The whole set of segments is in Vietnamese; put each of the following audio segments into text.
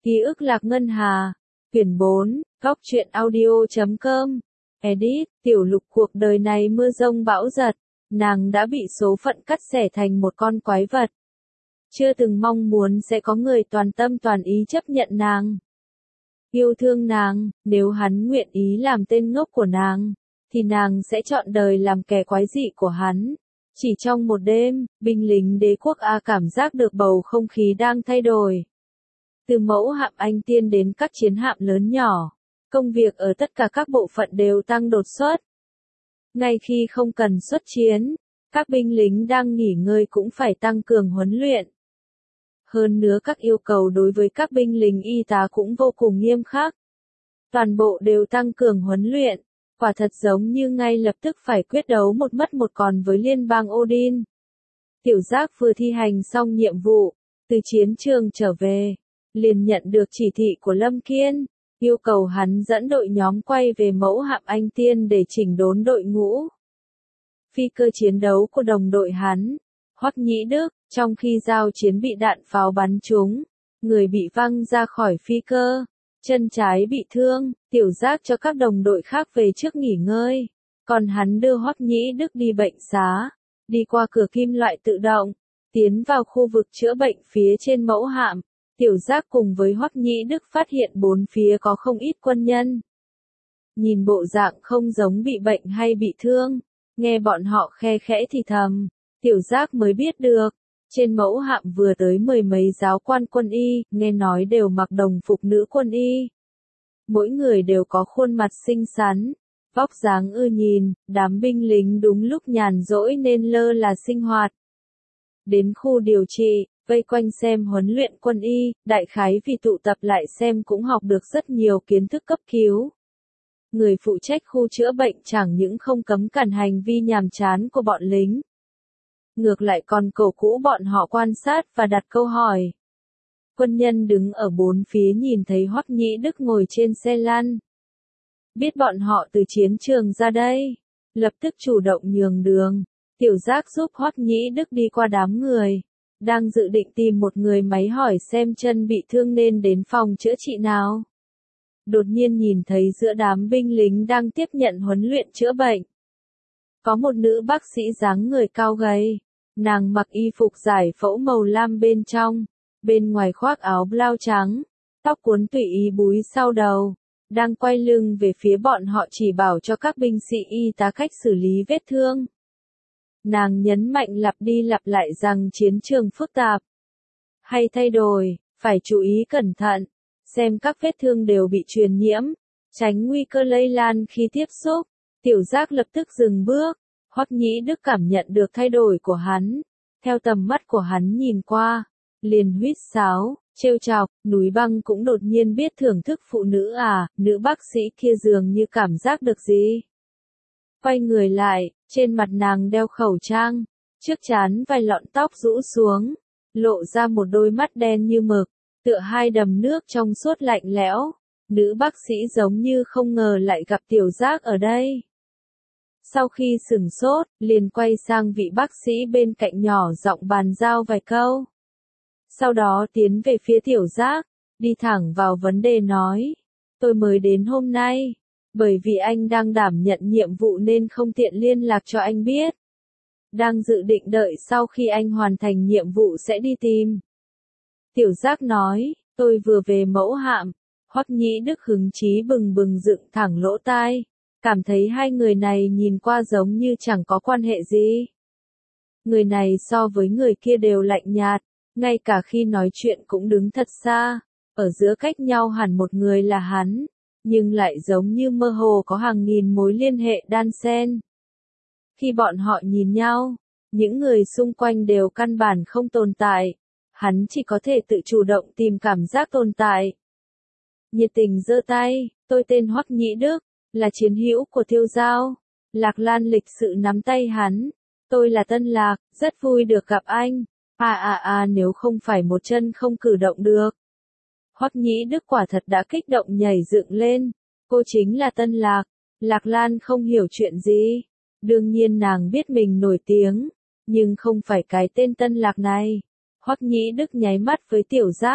Ký ức lạc ngân hà. Quyển 4, góc truyện audio.com. Edit, Tiểu Lục cuộc đời này mưa rông bão giật, nàng đã bị số phận cắt xẻ thành một con quái vật. Chưa từng mong muốn sẽ có người toàn tâm toàn ý chấp nhận nàng. Yêu thương nàng, nếu hắn nguyện ý làm tên ngốc của nàng, thì nàng sẽ chọn đời làm kẻ quái dị của hắn. Chỉ trong một đêm, binh lính đế quốc A cảm giác được bầu không khí đang thay đổi. Từ mẫu hạm Anh Tiên đến các chiến hạm lớn nhỏ, công việc ở tất cả các bộ phận đều tăng đột xuất. Ngay khi không cần xuất chiến, các binh lính đang nghỉ ngơi cũng phải tăng cường huấn luyện. Hơn nữa các yêu cầu đối với các binh lính y tá cũng vô cùng nghiêm khắc. Toàn bộ đều tăng cường huấn luyện, quả thật giống như ngay lập tức phải quyết đấu một mất một còn với liên bang Odin. Tiểu Giác vừa thi hành xong nhiệm vụ, từ chiến trường trở về, liền nhận được chỉ thị của Lâm Kiên, yêu cầu hắn dẫn đội nhóm quay về mẫu hạm Anh Tiên để chỉnh đốn đội ngũ. Phi cơ chiến đấu của đồng đội hắn, Hoắc Nhĩ Đức, trong khi giao chiến bị đạn pháo bắn trúng, người bị văng ra khỏi phi cơ, chân trái bị thương, Tiểu Giác cho các đồng đội khác về trước nghỉ ngơi, còn hắn đưa Hoắc Nhĩ Đức đi bệnh xá, đi qua cửa kim loại tự động, tiến vào khu vực chữa bệnh phía trên mẫu hạm. Tiểu Giác cùng với Hoắc Nhĩ Đức phát hiện bốn phía có không ít quân nhân. Nhìn bộ dạng không giống bị bệnh hay bị thương, nghe bọn họ khe khẽ thì thầm, Tiểu Giác mới biết được, trên mẫu hạm vừa tới mười mấy giáo quan quân y, nghe nói đều mặc đồng phục nữ quân y. Mỗi người đều có khuôn mặt xinh xắn, vóc dáng ưa nhìn, đám binh lính đúng lúc nhàn rỗi nên lơ là sinh hoạt. Đến khu điều trị, vây quanh xem huấn luyện quân y, đại khái vì tụ tập lại xem cũng học được rất nhiều kiến thức cấp cứu. Người phụ trách khu chữa bệnh chẳng những không cấm cản hành vi nhàm chán của bọn lính, ngược lại còn cổ vũ bọn họ quan sát và đặt câu hỏi. Quân nhân đứng ở bốn phía nhìn thấy Hoắc Nhĩ Đức ngồi trên xe lăn. Biết bọn họ từ chiến trường ra đây, lập tức chủ động nhường đường. Tiểu Giác giúp Hoắc Nhĩ Đức đi qua đám người, đang dự định tìm một người máy hỏi xem chân bị thương nên đến phòng chữa trị nào. Đột nhiên nhìn thấy giữa đám binh lính đang tiếp nhận huấn luyện chữa bệnh, có một nữ bác sĩ dáng người cao gầy, nàng mặc y phục giải phẫu màu lam bên trong, bên ngoài khoác áo blau trắng, tóc cuốn tùy ý búi sau đầu, đang quay lưng về phía bọn họ chỉ bảo cho các binh sĩ y tá cách xử lý vết thương. Nàng nhấn mạnh lặp đi lặp lại rằng chiến trường phức tạp, hay thay đổi, phải chú ý cẩn thận, xem các vết thương đều bị truyền nhiễm, tránh nguy cơ lây lan khi tiếp xúc. Tiểu Giác lập tức dừng bước, Hoắc Nhĩ Đức cảm nhận được thay đổi của hắn, theo tầm mắt của hắn nhìn qua, liền huýt sáo, trêu chọc, núi băng cũng đột nhiên biết thưởng thức phụ nữ à, nữ bác sĩ kia dường như cảm giác được gì. Quay người lại, trên mặt nàng đeo khẩu trang, trước trán vài lọn tóc rũ xuống, lộ ra một đôi mắt đen như mực, tựa hai đầm nước trong suốt lạnh lẽo. Nữ bác sĩ giống như không ngờ lại gặp Tiểu Giác ở đây. Sau khi sửng sốt, liền quay sang vị bác sĩ bên cạnh nhỏ giọng bàn giao vài câu. Sau đó tiến về phía Tiểu Giác, đi thẳng vào vấn đề nói, tôi mới đến hôm nay, bởi vì anh đang đảm nhận nhiệm vụ nên không tiện liên lạc cho anh biết. Đang dự định đợi sau khi anh hoàn thành nhiệm vụ sẽ đi tìm. Tiểu Giác nói, tôi vừa về mẫu hạm. Hoắc Nhĩ Đức hứng chí bừng bừng dựng thẳng lỗ tai, cảm thấy hai người này nhìn qua giống như chẳng có quan hệ gì. Người này so với người kia đều lạnh nhạt, ngay cả khi nói chuyện cũng đứng thật xa, ở giữa cách nhau hẳn một người là hắn, nhưng lại giống như mơ hồ có hàng nghìn mối liên hệ đan xen. Khi bọn họ nhìn nhau, những người xung quanh đều căn bản không tồn tại, hắn chỉ có thể tự chủ động tìm cảm giác tồn tại. Nhiệt tình giơ tay, tôi tên Hoắc Nhĩ Đức, là chiến hữu của Tiêu Giao. Lạc Lan lịch sự nắm tay hắn, tôi là Tân Lạc, rất vui được gặp anh. Nếu không phải một chân không cử động được. Hoắc Nhĩ Đức quả thật đã kích động nhảy dựng lên, cô chính là Tân Lạc. Lạc Lan không hiểu chuyện gì, đương nhiên nàng biết mình nổi tiếng, nhưng không phải cái tên Tân Lạc này. Hoắc Nhĩ Đức nháy mắt với Tiểu Giác,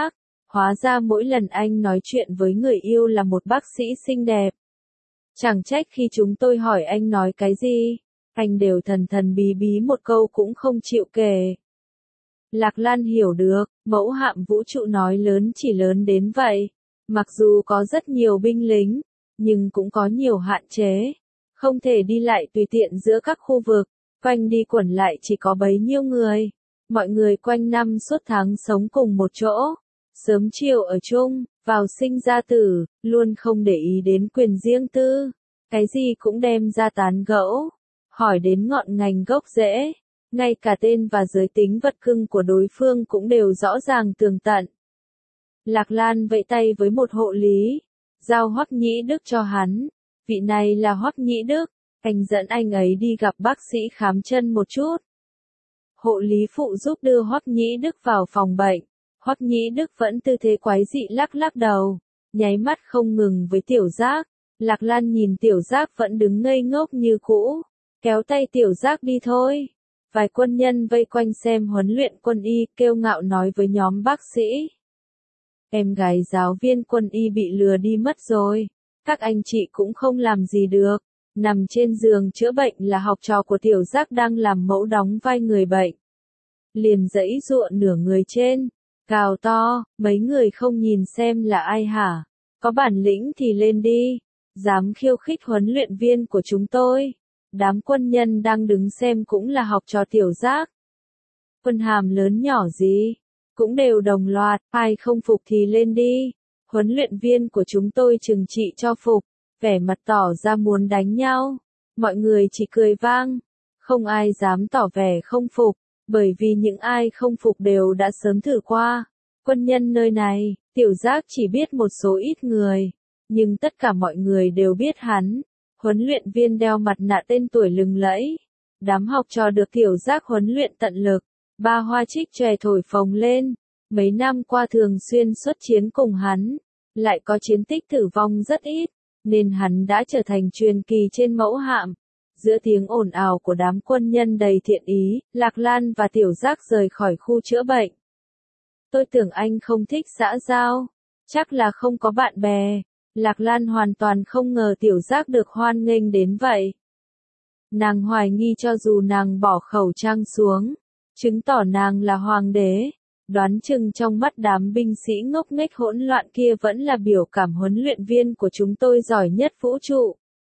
Hóa ra mỗi lần anh nói chuyện với người yêu là một bác sĩ xinh đẹp. Chẳng trách khi chúng tôi hỏi anh nói cái gì, anh đều thần thần bí bí một câu cũng không chịu kể. Lạc Lan hiểu được, mẫu hạm vũ trụ nói lớn chỉ lớn đến vậy. Mặc dù có rất nhiều binh lính, nhưng cũng có nhiều hạn chế. Không thể đi lại tùy tiện giữa các khu vực, quanh đi quẩn lại chỉ có bấy nhiêu người. Mọi người quanh năm suốt tháng sống cùng một chỗ, sớm chiều ở chung, vào sinh ra tử, luôn không để ý đến quyền riêng tư. Cái gì cũng đem ra tán gẫu, hỏi đến ngọn ngành gốc rễ. Ngay cả tên và giới tính vật cưng của đối phương cũng đều rõ ràng tường tận. Lạc Lan vẫy tay với một hộ lý, giao Hoắc Nhĩ Đức cho hắn. Vị này là Hoắc Nhĩ Đức, anh dẫn anh ấy đi gặp bác sĩ khám chân một chút. Hộ lý phụ giúp đưa Hoắc Nhĩ Đức vào phòng bệnh. Hoắc Nhĩ Đức vẫn tư thế quái dị lắc lắc đầu, nháy mắt không ngừng với Tiểu Giác. Lạc Lan nhìn Tiểu Giác vẫn đứng ngây ngốc như cũ, kéo tay Tiểu Giác đi thôi. Vài quân nhân vây quanh xem huấn luyện quân y, kiêu ngạo nói với nhóm bác sĩ. Em gái giáo viên quân y bị lừa đi mất rồi, các anh chị cũng không làm gì được. Nằm trên giường chữa bệnh là học trò của Tiểu Giác đang làm mẫu đóng vai người bệnh. Liền giãy giụa nửa người trên, gào to, mấy người không nhìn xem là ai hả? Có bản lĩnh thì lên đi, dám khiêu khích huấn luyện viên của chúng tôi. Đám quân nhân đang đứng xem cũng là học trò Tiểu Giác. Quân hàm lớn nhỏ gì, cũng đều đồng loạt, ai không phục thì lên đi. Huấn luyện viên của chúng tôi trừng trị cho phục, vẻ mặt tỏ ra muốn đánh nhau. Mọi người chỉ cười vang, không ai dám tỏ vẻ không phục, bởi vì những ai không phục đều đã sớm thử qua. Quân nhân nơi này, Tiểu Giác chỉ biết một số ít người, nhưng tất cả mọi người đều biết hắn. Huấn luyện viên đeo mặt nạ tên tuổi lừng lẫy. Đám học trò được Tiểu Giác huấn luyện tận lực. Ba hoa trích chòe thổi phồng lên. Mấy năm qua thường xuyên xuất chiến cùng hắn. Lại có chiến tích tử vong rất ít. Nên hắn đã trở thành truyền kỳ trên mẫu hạm. Giữa tiếng ồn ào của đám quân nhân đầy thiện ý, Lạc Lan và Tiểu Giác rời khỏi khu chữa bệnh. Tôi tưởng anh không thích xã giao. Chắc là không có bạn bè. Lạc Lan hoàn toàn không ngờ Tiểu Giác được hoan nghênh đến vậy. Nàng hoài nghi cho dù nàng bỏ khẩu trang xuống, chứng tỏ nàng là hoàng đế. Đoán chừng trong mắt đám binh sĩ ngốc nghếch hỗn loạn kia vẫn là biểu cảm huấn luyện viên của chúng tôi giỏi nhất vũ trụ.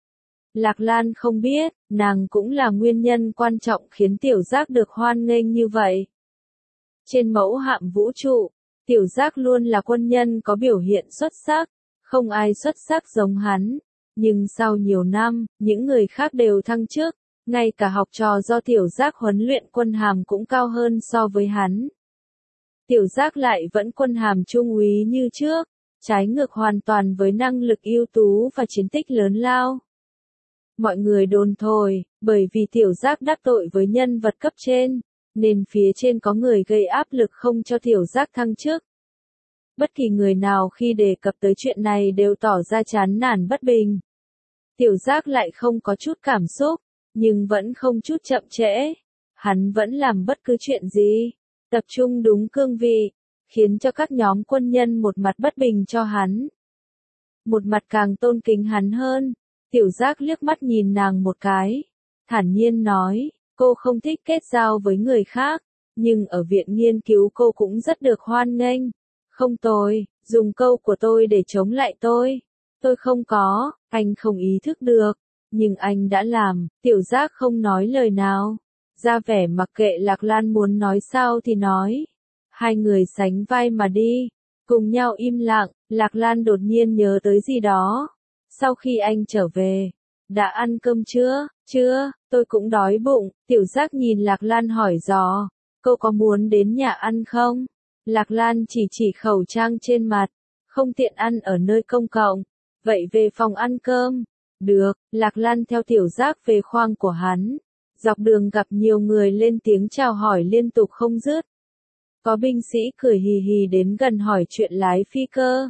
Lạc Lan không biết, nàng cũng là nguyên nhân quan trọng khiến Tiểu Giác được hoan nghênh như vậy. Trên mẫu hạm vũ trụ, Tiểu Giác luôn là quân nhân có biểu hiện xuất sắc. Không ai xuất sắc giống hắn, nhưng sau nhiều năm, những người khác đều thăng chức, ngay cả học trò do Tiểu Giác huấn luyện quân hàm cũng cao hơn so với hắn. Tiểu Giác lại vẫn quân hàm trung úy như trước, trái ngược hoàn toàn với năng lực ưu tú và chiến tích lớn lao. Mọi người đồn thổi, bởi vì Tiểu Giác đắc tội với nhân vật cấp trên, nên phía trên có người gây áp lực không cho Tiểu Giác thăng chức. Bất kỳ người nào khi đề cập tới chuyện này đều tỏ ra chán nản bất bình. Tiểu Giác lại không có chút cảm xúc, nhưng vẫn không chút chậm trễ. Hắn vẫn làm bất cứ chuyện gì, tập trung đúng cương vị, khiến cho các nhóm quân nhân một mặt bất bình cho hắn. Một mặt càng tôn kính hắn hơn. Tiểu Giác liếc mắt nhìn nàng một cái, thản nhiên nói, cô không thích kết giao với người khác, nhưng ở viện nghiên cứu cô cũng rất được hoan nghênh. Không tôi, dùng câu của tôi để chống lại tôi. Tôi không có, anh không ý thức được. Nhưng anh đã làm, Tiểu Giác không nói lời nào. Ra vẻ mặc kệ Lạc Lan muốn nói sao thì nói. Hai người sánh vai mà đi. Cùng nhau im lặng, Lạc Lan đột nhiên nhớ tới gì đó. Sau khi anh trở về, đã ăn cơm chưa? Chưa, tôi cũng đói bụng. Tiểu Giác nhìn Lạc Lan hỏi dò. Cô có muốn đến nhà ăn không? Lạc Lan chỉ khẩu trang trên mặt, không tiện ăn ở nơi công cộng, vậy về phòng ăn cơm. Được, Lạc Lan theo Tiểu Giác về khoang của hắn. Dọc đường gặp nhiều người lên tiếng chào hỏi liên tục không dứt. Có binh sĩ cười hì hì đến gần hỏi chuyện lái phi cơ,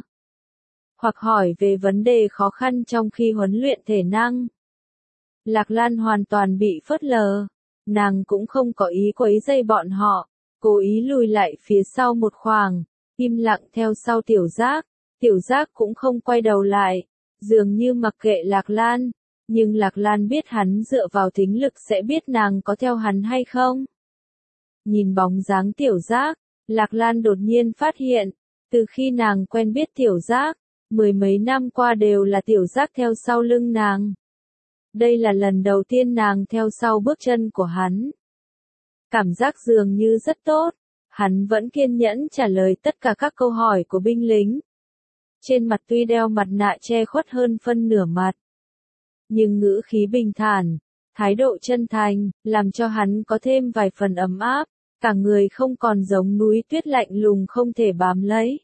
hoặc hỏi về vấn đề khó khăn trong khi huấn luyện thể năng. Lạc Lan hoàn toàn bị phớt lờ, nàng cũng không có ý quấy rầy bọn họ. Cố ý lùi lại phía sau một khoảng, im lặng theo sau Tiểu Giác. Tiểu Giác cũng không quay đầu lại, dường như mặc kệ Lạc Lan, nhưng Lạc Lan biết hắn dựa vào thính lực sẽ biết nàng có theo hắn hay không. Nhìn bóng dáng Tiểu Giác, Lạc Lan đột nhiên phát hiện, từ khi nàng quen biết Tiểu Giác, mười mấy năm qua đều là Tiểu Giác theo sau lưng nàng. Đây là lần đầu tiên nàng theo sau bước chân của hắn. Cảm giác dường như rất tốt, hắn vẫn kiên nhẫn trả lời tất cả các câu hỏi của binh lính. Trên mặt tuy đeo mặt nạ che khuất hơn phân nửa mặt, nhưng ngữ khí bình thản, thái độ chân thành, làm cho hắn có thêm vài phần ấm áp, cả người không còn giống núi tuyết lạnh lùng không thể bám lấy.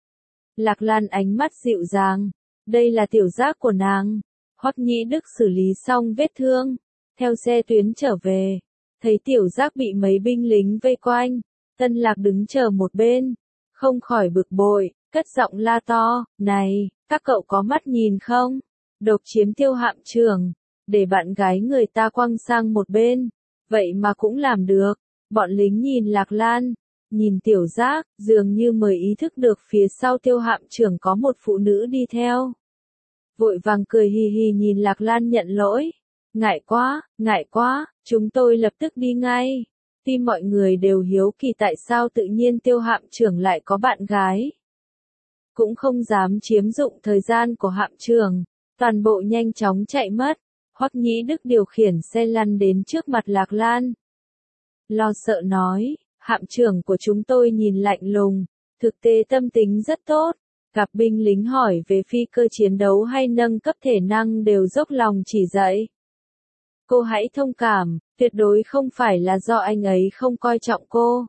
Lạc Lan ánh mắt dịu dàng, đây là Tiểu Giác của nàng. Hoắc Nhĩ Đức xử lý xong vết thương, theo xe tuyến trở về, thấy Tiểu Giác bị mấy binh lính vây quanh, Tân Lạc đứng chờ một bên, không khỏi bực bội, cất giọng la to, này, các cậu có mắt nhìn không? Độc chiếm Tiêu Hạm Trưởng, để bạn gái người ta quăng sang một bên, vậy mà cũng làm được. Bọn lính nhìn Lạc Lan, nhìn Tiểu Giác, dường như mới ý thức được phía sau Tiêu Hạm Trưởng có một phụ nữ đi theo. Vội vàng cười hì hì nhìn Lạc Lan nhận lỗi. Ngại quá, chúng tôi lập tức đi ngay. Tuy mọi người đều hiếu kỳ tại sao tự nhiên Tiêu Hạm Trưởng lại có bạn gái. Cũng không dám chiếm dụng thời gian của Hạm Trưởng, toàn bộ nhanh chóng chạy mất. Hoắc Nhĩ Đức điều khiển xe lăn đến trước mặt Lạc Lan. Lo sợ nói, Hạm Trưởng của chúng tôi nhìn lạnh lùng, thực tế tâm tính rất tốt. Gặp binh lính hỏi về phi cơ chiến đấu hay nâng cấp thể năng đều dốc lòng chỉ dạy. Cô hãy thông cảm, tuyệt đối không phải là do anh ấy không coi trọng cô.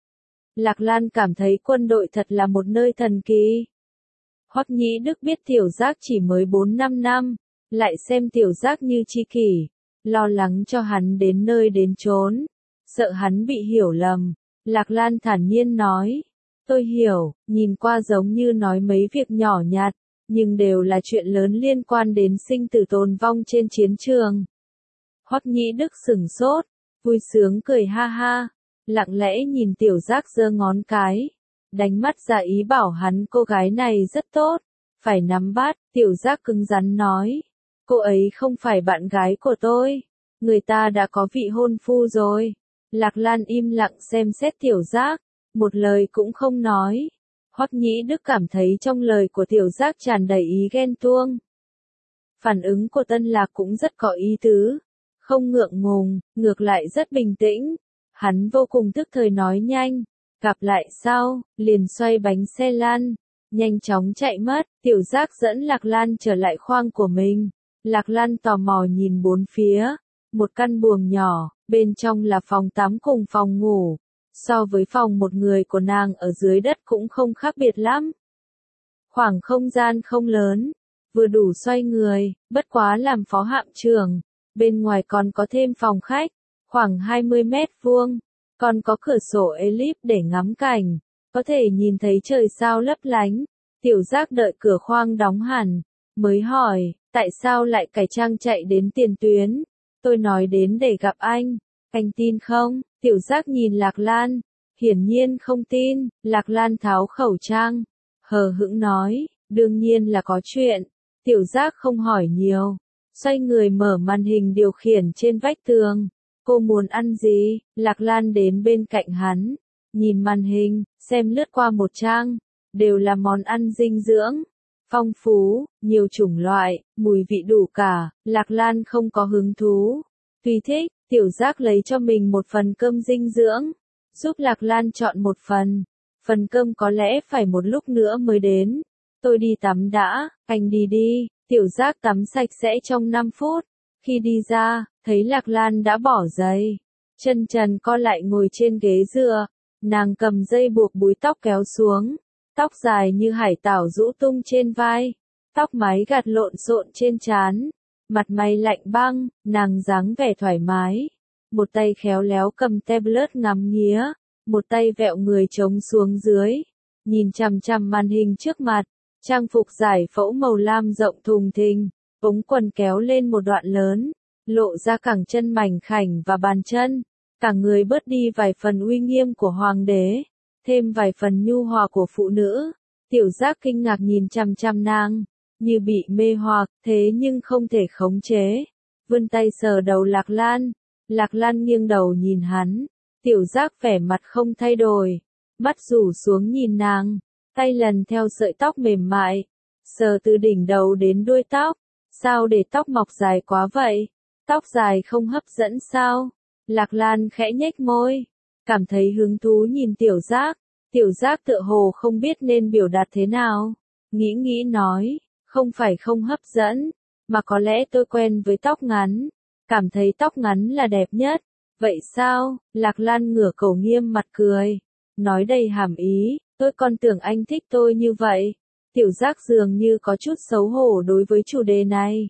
Lạc Lan cảm thấy quân đội thật là một nơi thần kỳ. Hoắc Nhĩ Đức biết Tiểu Giác chỉ mới 4-5 năm, lại xem Tiểu Giác như tri kỷ, lo lắng cho hắn đến nơi đến chốn, sợ hắn bị hiểu lầm. Lạc Lan thản nhiên nói. Tôi hiểu, nhìn qua giống như nói mấy việc nhỏ nhặt, nhưng đều là chuyện lớn liên quan đến sinh tử tồn vong trên chiến trường. Hoắc Nhĩ Đức sửng sốt, vui sướng cười ha ha, lặng lẽ nhìn Tiểu Giác giơ ngón cái, đánh mắt ra ý bảo hắn cô gái này rất tốt, phải nắm bắt. Tiểu Giác cứng rắn nói, cô ấy không phải bạn gái của tôi, người ta đã có vị hôn phu rồi. Lạc Lan im lặng xem xét Tiểu Giác, một lời cũng không nói. Hoắc Nhĩ Đức cảm thấy trong lời của Tiểu Giác tràn đầy ý ghen tuông. Phản ứng của Tân Lạc cũng rất có ý tứ, không ngượng ngùng, ngược lại rất bình tĩnh. Hắn vô cùng tức thời nói nhanh, gặp lại sau, liền xoay bánh xe lăn, nhanh chóng chạy mất. Tiểu Giác dẫn Lạc Lan trở lại khoang của mình. Lạc Lan tò mò nhìn bốn phía, một căn buồng nhỏ, bên trong là phòng tắm cùng phòng ngủ. So với phòng một người của nàng ở dưới đất cũng không khác biệt lắm. Khoảng không gian không lớn, vừa đủ xoay người, bất quá làm phó hạm trưởng. Bên ngoài còn có thêm phòng khách, khoảng 20 mét vuông, còn có cửa sổ ellip để ngắm cảnh, có thể nhìn thấy trời sao lấp lánh. Tiểu Giác đợi cửa khoang đóng hẳn, mới hỏi, tại sao lại cải trang chạy đến tiền tuyến? Tôi nói đến để gặp anh tin không? Tiểu Giác nhìn Lạc Lan, hiển nhiên không tin. Lạc Lan tháo khẩu trang, hờ hững nói, đương nhiên là có chuyện. Tiểu Giác không hỏi nhiều, xoay người mở màn hình điều khiển trên vách tường. Cô muốn ăn gì? Lạc Lan đến bên cạnh hắn, nhìn màn hình, xem lướt qua một trang, đều là món ăn dinh dưỡng, phong phú, nhiều chủng loại, mùi vị đủ cả. Lạc Lan không có hứng thú, tuy thích. Tiểu Giác lấy cho mình một phần cơm dinh dưỡng, giúp Lạc Lan chọn một phần cơm có lẽ phải một lúc nữa mới đến. Tôi đi tắm đã, anh đi đi. Tiểu Giác tắm sạch sẽ trong 5 phút, khi đi ra, thấy Lạc Lan đã bỏ giày, chân trần co lại ngồi trên ghế dựa, nàng cầm dây buộc búi tóc kéo xuống, tóc dài như hải tảo rũ tung trên vai, tóc mái gạt lộn xộn trên trán. Mặt mày lạnh băng, nàng dáng vẻ thoải mái. Một tay khéo léo cầm tablet ngắm nghía, một tay vẹo người trống xuống dưới, nhìn chằm chằm màn hình trước mặt. Trang phục giải phẫu màu lam rộng thùng thình, ống quần kéo lên một đoạn lớn, lộ ra cẳng chân mảnh khảnh và bàn chân. Cả người bớt đi vài phần uy nghiêm của hoàng đế. thêm vài phần nhu hòa của phụ nữ. Tiểu Giác kinh ngạc nhìn chằm chằm nàng, như bị mê hoặc, thế nhưng không thể khống chế. Vươn tay sờ đầu Lạc Lan. Lạc Lan nghiêng đầu nhìn hắn. Tiểu Giác vẻ mặt không thay đổi, mắt rủ xuống nhìn nàng, tay lần theo sợi tóc mềm mại, sờ từ đỉnh đầu đến đuôi tóc. Sao để tóc mọc dài quá vậy? Tóc dài không hấp dẫn sao? Lạc Lan khẽ nhếch môi, cảm thấy hứng thú nhìn Tiểu Giác. Tiểu Giác tựa hồ không biết nên biểu đạt thế nào. Nghĩ nghĩ nói, không phải không hấp dẫn, mà có lẽ tôi quen với tóc ngắn, cảm thấy tóc ngắn là đẹp nhất. Vậy sao? Lạc Lan ngửa cổ nghiêm mặt cười, nói đầy hàm ý, tôi còn tưởng anh thích tôi như vậy. Tiểu Giác dường như có chút xấu hổ đối với chủ đề này.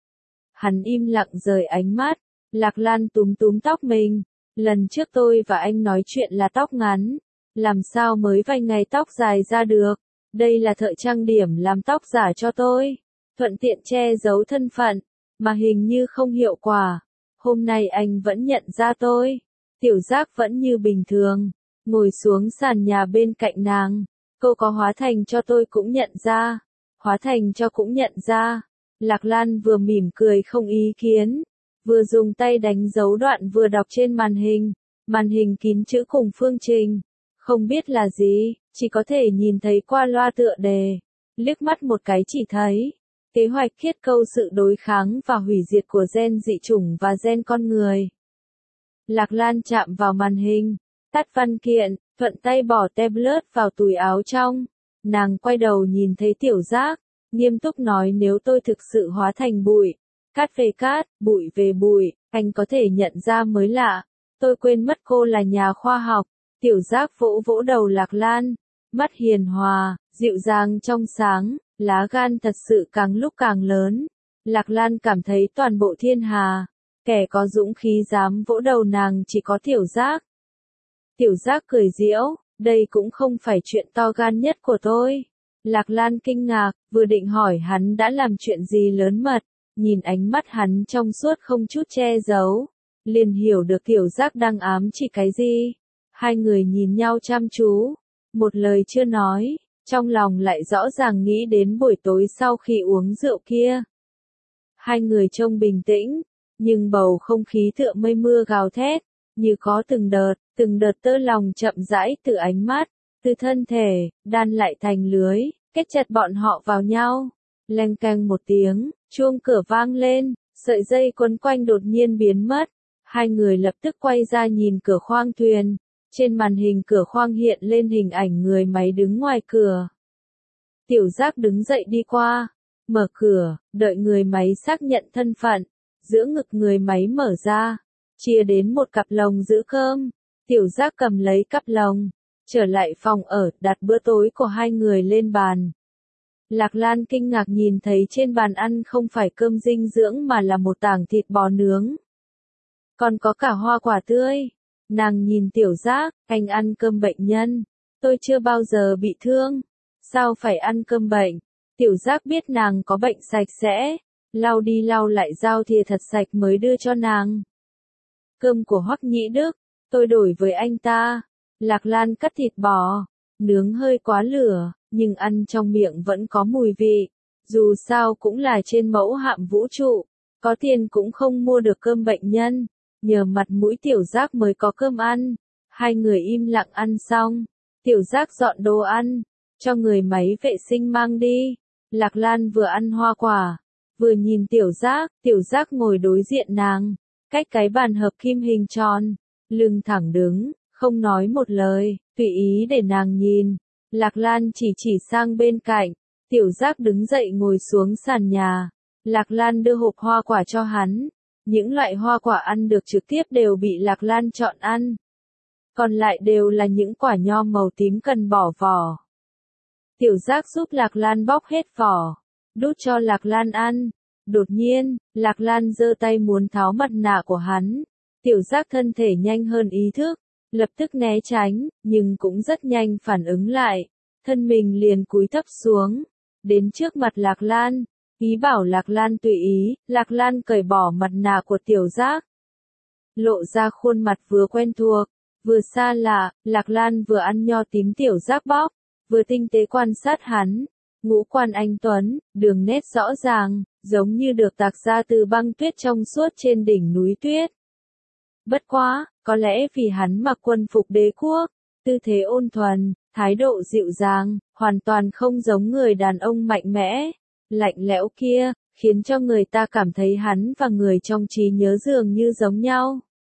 Hắn im lặng rời ánh mắt. Lạc Lan túm túm tóc mình. Lần trước tôi và anh nói chuyện là tóc ngắn, làm sao mới vài ngày tóc dài ra được. Đây là thợ trang điểm làm tóc giả cho tôi, thuận tiện che giấu thân phận, mà hình như không hiệu quả. Hôm nay anh vẫn nhận ra tôi. Tiểu Giác vẫn như bình thường, ngồi xuống sàn nhà bên cạnh nàng. Câu có hóa thành cho tôi cũng nhận ra, hóa thành cho cũng nhận ra. Lạc Lan vừa mỉm cười không ý kiến, vừa dùng tay đánh dấu đoạn vừa đọc trên màn hình kín chữ cùng phương trình. Không biết là gì, chỉ có thể nhìn thấy qua loa tựa đề, liếc mắt một cái chỉ thấy. Kế hoạch kết câu sự đối kháng và hủy diệt của gen dị chủng và gen con người. Lạc Lan chạm vào màn hình, tắt văn kiện, thuận tay bỏ tablet vào túi áo trong. Nàng quay đầu nhìn thấy Tiểu Giác, nghiêm túc nói nếu tôi thực sự hóa thành bụi, cát về cát, bụi về bụi, anh có thể nhận ra mới lạ. Tôi quên mất cô là nhà khoa học. Tiểu Giác vỗ vỗ đầu Lạc Lan, mắt hiền hòa, dịu dàng trong sáng, lá gan thật sự càng lúc càng lớn. Lạc Lan cảm thấy toàn bộ thiên hà, kẻ có dũng khí dám vỗ đầu nàng chỉ có Tiểu Giác. Tiểu Giác cười giễu, đây cũng không phải chuyện to gan nhất của tôi. Lạc Lan kinh ngạc, vừa định hỏi hắn đã làm chuyện gì lớn mật, nhìn ánh mắt hắn trong suốt không chút che giấu, liền hiểu được Tiểu Giác đang ám chỉ cái gì. Hai người nhìn nhau chăm chú, một lời chưa nói, trong lòng lại rõ ràng nghĩ đến buổi tối sau khi uống rượu kia. Hai người trông bình tĩnh, nhưng bầu không khí tựa mây mưa gào thét, như có từng đợt tơ lòng chậm rãi từ ánh mắt, từ thân thể, đan lại thành lưới, kết chặt bọn họ vào nhau. Leng keng một tiếng, chuông cửa vang lên, sợi dây quấn quanh đột nhiên biến mất. Hai người lập tức quay ra nhìn cửa khoang thuyền. Trên màn hình cửa khoang hiện lên hình ảnh người máy đứng ngoài cửa. Tiểu Giác đứng dậy đi qua, mở cửa, đợi người máy xác nhận thân phận. Giữa ngực người máy mở ra, chia đến một cặp lồng giữ cơm. Tiểu Giác cầm lấy cặp lồng, trở lại phòng ở, đặt bữa tối của hai người lên bàn. Lạc Lan kinh ngạc nhìn thấy trên bàn ăn không phải cơm dinh dưỡng mà là một tảng thịt bò nướng. Còn có cả hoa quả tươi. Nàng nhìn Tiểu Giác, anh ăn cơm bệnh nhân. Tôi chưa bao giờ bị thương. Sao phải ăn cơm bệnh? Tiểu Giác biết nàng có bệnh sạch sẽ. Lau đi lau lại dao thìa thật sạch mới đưa cho nàng. Cơm của Hoắc Nhĩ Đức, tôi đổi với anh ta. Lạc Lan cắt thịt bò, nướng hơi quá lửa, nhưng ăn trong miệng vẫn có mùi vị. Dù sao cũng là trên mẫu hạm vũ trụ, có tiền cũng không mua được cơm bệnh nhân. Nhờ mặt mũi Tiểu Giác mới có cơm ăn. Hai người im lặng ăn xong. Tiểu Giác dọn đồ ăn, cho người máy vệ sinh mang đi. Lạc Lan vừa ăn hoa quả, vừa nhìn Tiểu Giác ngồi đối diện nàng, cách cái bàn hợp kim hình tròn, lưng thẳng đứng, không nói một lời, tùy ý để nàng nhìn. Lạc Lan chỉ sang bên cạnh, Tiểu Giác đứng dậy ngồi xuống sàn nhà. Lạc Lan đưa hộp hoa quả cho hắn. Những loại hoa quả ăn được trực tiếp đều bị Lạc Lan chọn ăn. Còn lại đều là những quả nho màu tím cần bỏ vỏ. Tiểu Giác giúp Lạc Lan bóc hết vỏ, đút cho Lạc Lan ăn. Đột nhiên, Lạc Lan giơ tay muốn tháo mặt nạ của hắn. Tiểu Giác thân thể nhanh hơn ý thức, lập tức né tránh, nhưng cũng rất nhanh phản ứng lại. Thân mình liền cúi thấp xuống, đến trước mặt Lạc Lan. Ý bảo Lạc Lan tùy ý. Lạc Lan cởi bỏ mặt nạ của Tiểu Giác, lộ ra khuôn mặt vừa quen thuộc, Vừa xa lạ, Lạc Lan vừa ăn nho tím Tiểu Giác bóc, vừa tinh tế quan sát hắn. Ngũ quan anh tuấn, đường nét rõ ràng, giống như được tạc ra từ băng tuyết trong suốt trên đỉnh núi tuyết. Bất quá, có lẽ vì hắn mặc quân phục đế quốc, tư thế ôn thuần, thái độ dịu dàng, hoàn toàn không giống người đàn ông mạnh mẽ, lạnh lẽo kia, khiến cho người ta cảm thấy hắn và người trong trí nhớ dường như giống nhau.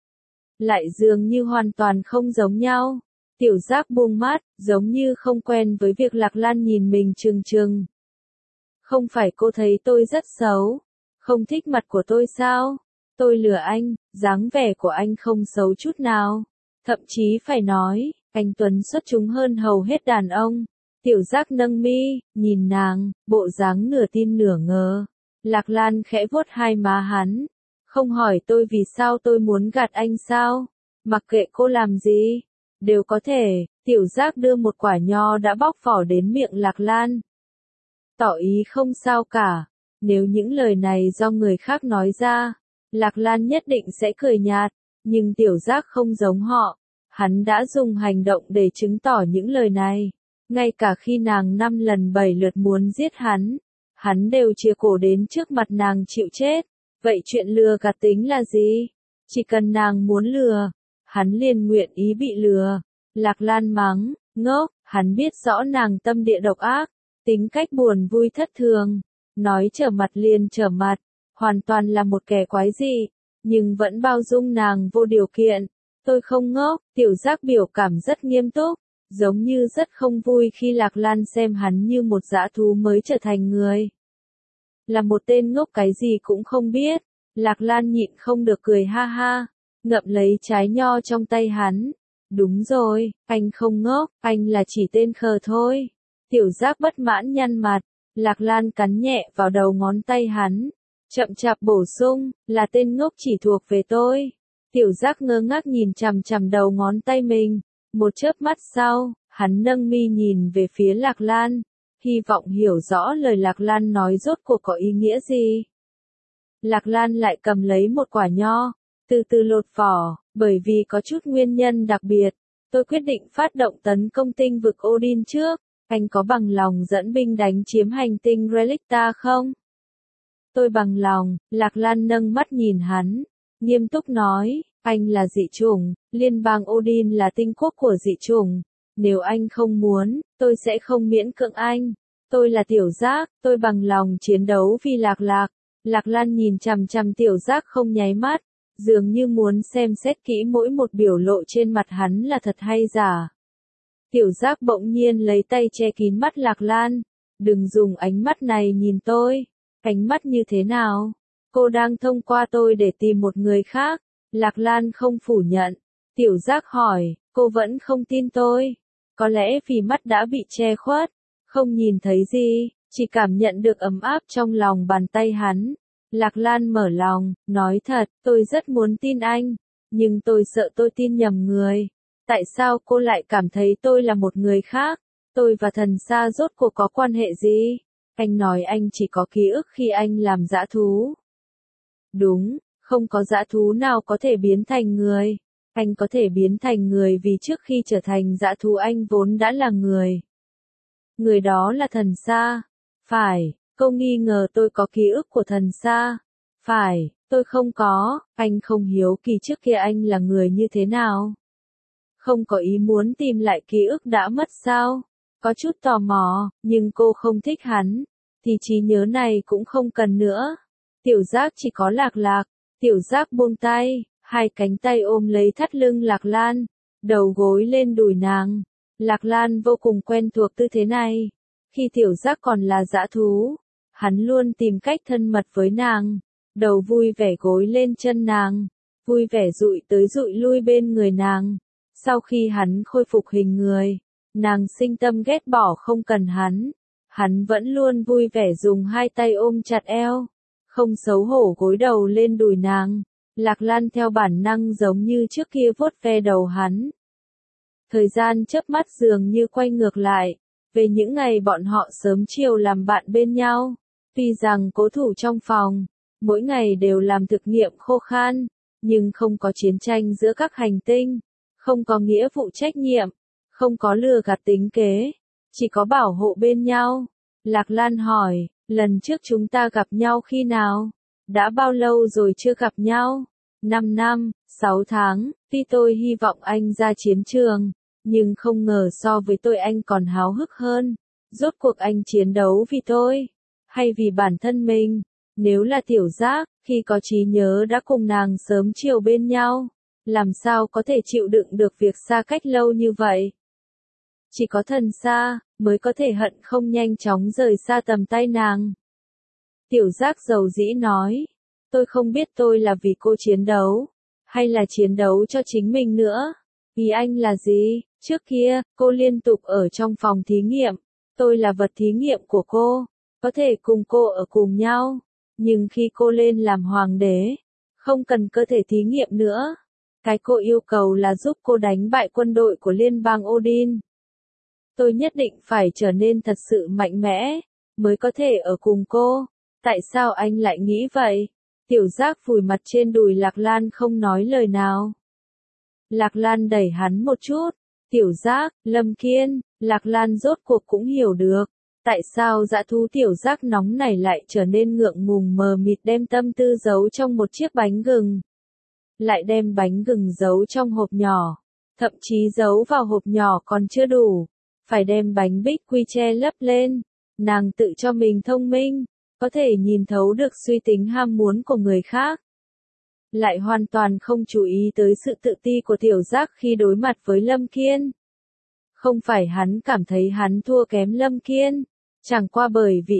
Lại dường như hoàn toàn không giống nhau. Tiểu Giác buông mắt, giống như không quen với việc Lạc Lan nhìn mình trừng trừng. Không phải cô thấy tôi rất xấu, không thích mặt của tôi sao? Tôi lừa anh, dáng vẻ của anh không xấu chút nào. Thậm chí phải nói, anh Tuấn xuất chúng hơn hầu hết đàn ông. Tiểu Giác nâng mi, nhìn nàng, bộ dáng nửa tin nửa ngờ. Lạc Lan khẽ vuốt hai má hắn. Không hỏi tôi vì sao tôi muốn gạt anh sao? Mặc kệ cô làm gì, đều có thể. Tiểu Giác đưa một quả nho đã bóc vỏ đến miệng Lạc Lan. Tỏ ý không sao cả. Nếu những lời này do người khác nói ra, Lạc Lan nhất định sẽ cười nhạt. Nhưng Tiểu Giác không giống họ. Hắn đã dùng hành động để chứng tỏ những lời này. Ngay cả khi nàng 5 lần 7 lượt muốn giết hắn đều chia cổ đến trước mặt nàng chịu chết. Vậy chuyện lừa gạt tính là gì? Chỉ cần nàng muốn lừa, hắn liền nguyện ý bị lừa. Lạc Lan mắng, ngốc, hắn biết rõ nàng tâm địa độc ác, tính cách buồn vui thất thường, nói trở mặt liền trở mặt, hoàn toàn là một kẻ quái dị, nhưng vẫn bao dung nàng vô điều kiện. Tôi không ngốc, Tiểu Giác biểu cảm rất nghiêm túc, giống như rất không vui khi Lạc Lan xem hắn như một dã thú mới trở thành người. Là một tên ngốc cái gì cũng không biết. Lạc Lan nhịn không được cười ha ha, ngậm lấy trái nho trong tay hắn. Đúng rồi, anh không ngốc, anh là chỉ tên khờ thôi. Tiểu Giác bất mãn nhăn mặt, Lạc Lan cắn nhẹ vào đầu ngón tay hắn, chậm chạp bổ sung, là tên ngốc chỉ thuộc về tôi. Tiểu Giác ngơ ngác nhìn chằm chằm đầu ngón tay mình, một chớp mắt sau, hắn nâng mi nhìn về phía Lạc Lan, hy vọng hiểu rõ lời Lạc Lan nói rốt cuộc có ý nghĩa gì. Lạc Lan lại cầm lấy một quả nho, từ từ lột vỏ, bởi vì có chút nguyên nhân đặc biệt, tôi quyết định phát động tấn công tinh vực Odin trước. Anh có bằng lòng dẫn binh đánh chiếm hành tinh Relicta không? Tôi bằng lòng. Lạc Lan nâng mắt nhìn hắn, nghiêm túc nói, anh là dị chủng, liên bang Odin là tinh quốc của dị chủng. Nếu anh không muốn, tôi sẽ không miễn cưỡng anh. Tôi là Tiểu Giác, tôi bằng lòng chiến đấu vì Lạc Lạc. Lạc Lan nhìn chằm chằm Tiểu Giác không nháy mắt, dường như muốn xem xét kỹ mỗi một biểu lộ trên mặt hắn là thật hay giả. Tiểu Giác bỗng nhiên lấy tay che kín mắt Lạc Lan. Đừng dùng ánh mắt này nhìn tôi. Ánh mắt như thế nào? Cô đang thông qua tôi để tìm một người khác. Lạc Lan không phủ nhận. Tiểu Giác hỏi, cô vẫn không tin tôi. Có lẽ vì mắt đã bị che khuất, không nhìn thấy gì, chỉ cảm nhận được ấm áp trong lòng bàn tay hắn. Lạc Lan mở lòng, nói thật, tôi rất muốn tin anh, nhưng tôi sợ tôi tin nhầm người. Tại sao cô lại cảm thấy tôi là một người khác? Tôi và thần xa rốt cuộc có quan hệ gì? Anh nói anh chỉ có ký ức khi anh làm dã thú. Đúng, không có dã thú nào có thể biến thành người. Anh có thể biến thành người vì trước khi trở thành dã thú anh vốn đã là người. Người đó là thần xa. Phải, cô nghi ngờ tôi có ký ức của thần xa. Phải, tôi không có, anh không hiếu kỳ trước kia anh là người như thế nào. Không có ý muốn tìm lại ký ức đã mất sao? Có chút tò mò, nhưng cô không thích hắn, thì trí nhớ này cũng không cần nữa. Tiểu Giác chỉ có Lạc Lạc. Tiểu Giác buông tay, hai cánh tay ôm lấy thắt lưng Lạc Lan, đầu gối lên đùi nàng. Lạc Lan vô cùng quen thuộc tư thế này. Khi Tiểu Giác còn là dã thú, hắn luôn tìm cách thân mật với nàng, đầu vui vẻ gối lên chân nàng, vui vẻ dụi tới dụi lui bên người nàng. Sau khi hắn khôi phục hình người, nàng sinh tâm ghét bỏ không cần hắn vẫn luôn vui vẻ dùng hai tay ôm chặt eo, không xấu hổ gối đầu lên đùi nàng. Lạc Lan theo bản năng giống như trước kia vuốt ve đầu hắn. Thời gian chớp mắt dường như quay ngược lại, về những ngày bọn họ sớm chiều làm bạn bên nhau. Tuy rằng cố thủ trong phòng, mỗi ngày đều làm thực nghiệm khô khan, nhưng không có chiến tranh giữa các hành tinh, không có nghĩa vụ trách nhiệm, không có lừa gạt tính kế, chỉ có bảo hộ bên nhau. Lạc Lan hỏi, lần trước chúng ta gặp nhau khi nào? Đã bao lâu rồi chưa gặp nhau? 5 năm, 6 tháng, tuy tôi hy vọng anh ra chiến trường, nhưng không ngờ so với tôi anh còn háo hức hơn. Rốt cuộc anh chiến đấu vì tôi, hay vì bản thân mình? Nếu là Tiểu Giác, khi có trí nhớ đã cùng nàng sớm chiều bên nhau, làm sao có thể chịu đựng được việc xa cách lâu như vậy? Chỉ có thần xa, mới có thể hận không nhanh chóng rời xa tầm tay nàng. Tiểu Giác dầu dĩ nói, tôi không biết tôi là vì cô chiến đấu, hay là chiến đấu cho chính mình nữa. Ý anh là gì? Trước kia, cô liên tục ở trong phòng thí nghiệm, tôi là vật thí nghiệm của cô, có thể cùng cô ở cùng nhau, nhưng khi cô lên làm hoàng đế, không cần cơ thể thí nghiệm nữa. Cái cô yêu cầu là giúp cô đánh bại quân đội của liên bang Odin. Tôi nhất định phải trở nên thật sự mạnh mẽ, mới có thể ở cùng cô. Tại sao anh lại nghĩ vậy? Tiểu Giác vùi mặt trên đùi Lạc Lan không nói lời nào. Lạc Lan đẩy hắn một chút. Tiểu Giác, Lâm Kiên, Lạc Lan rốt cuộc cũng hiểu được. Tại sao dã thú Tiểu Giác nóng này lại trở nên ngượng ngùng mờ mịt đem tâm tư giấu trong một chiếc bánh gừng. Lại đem bánh gừng giấu trong hộp nhỏ. Thậm chí giấu vào hộp nhỏ còn chưa đủ. Phải đem bánh bích quy che lấp lên. Nàng tự cho mình thông minh, có thể nhìn thấu được suy tính ham muốn của người khác. Lại hoàn toàn không chú ý tới sự tự ti của Tiểu Giác khi đối mặt với Lâm Kiên. Không phải hắn cảm thấy hắn thua kém Lâm Kiên, chẳng qua bởi vì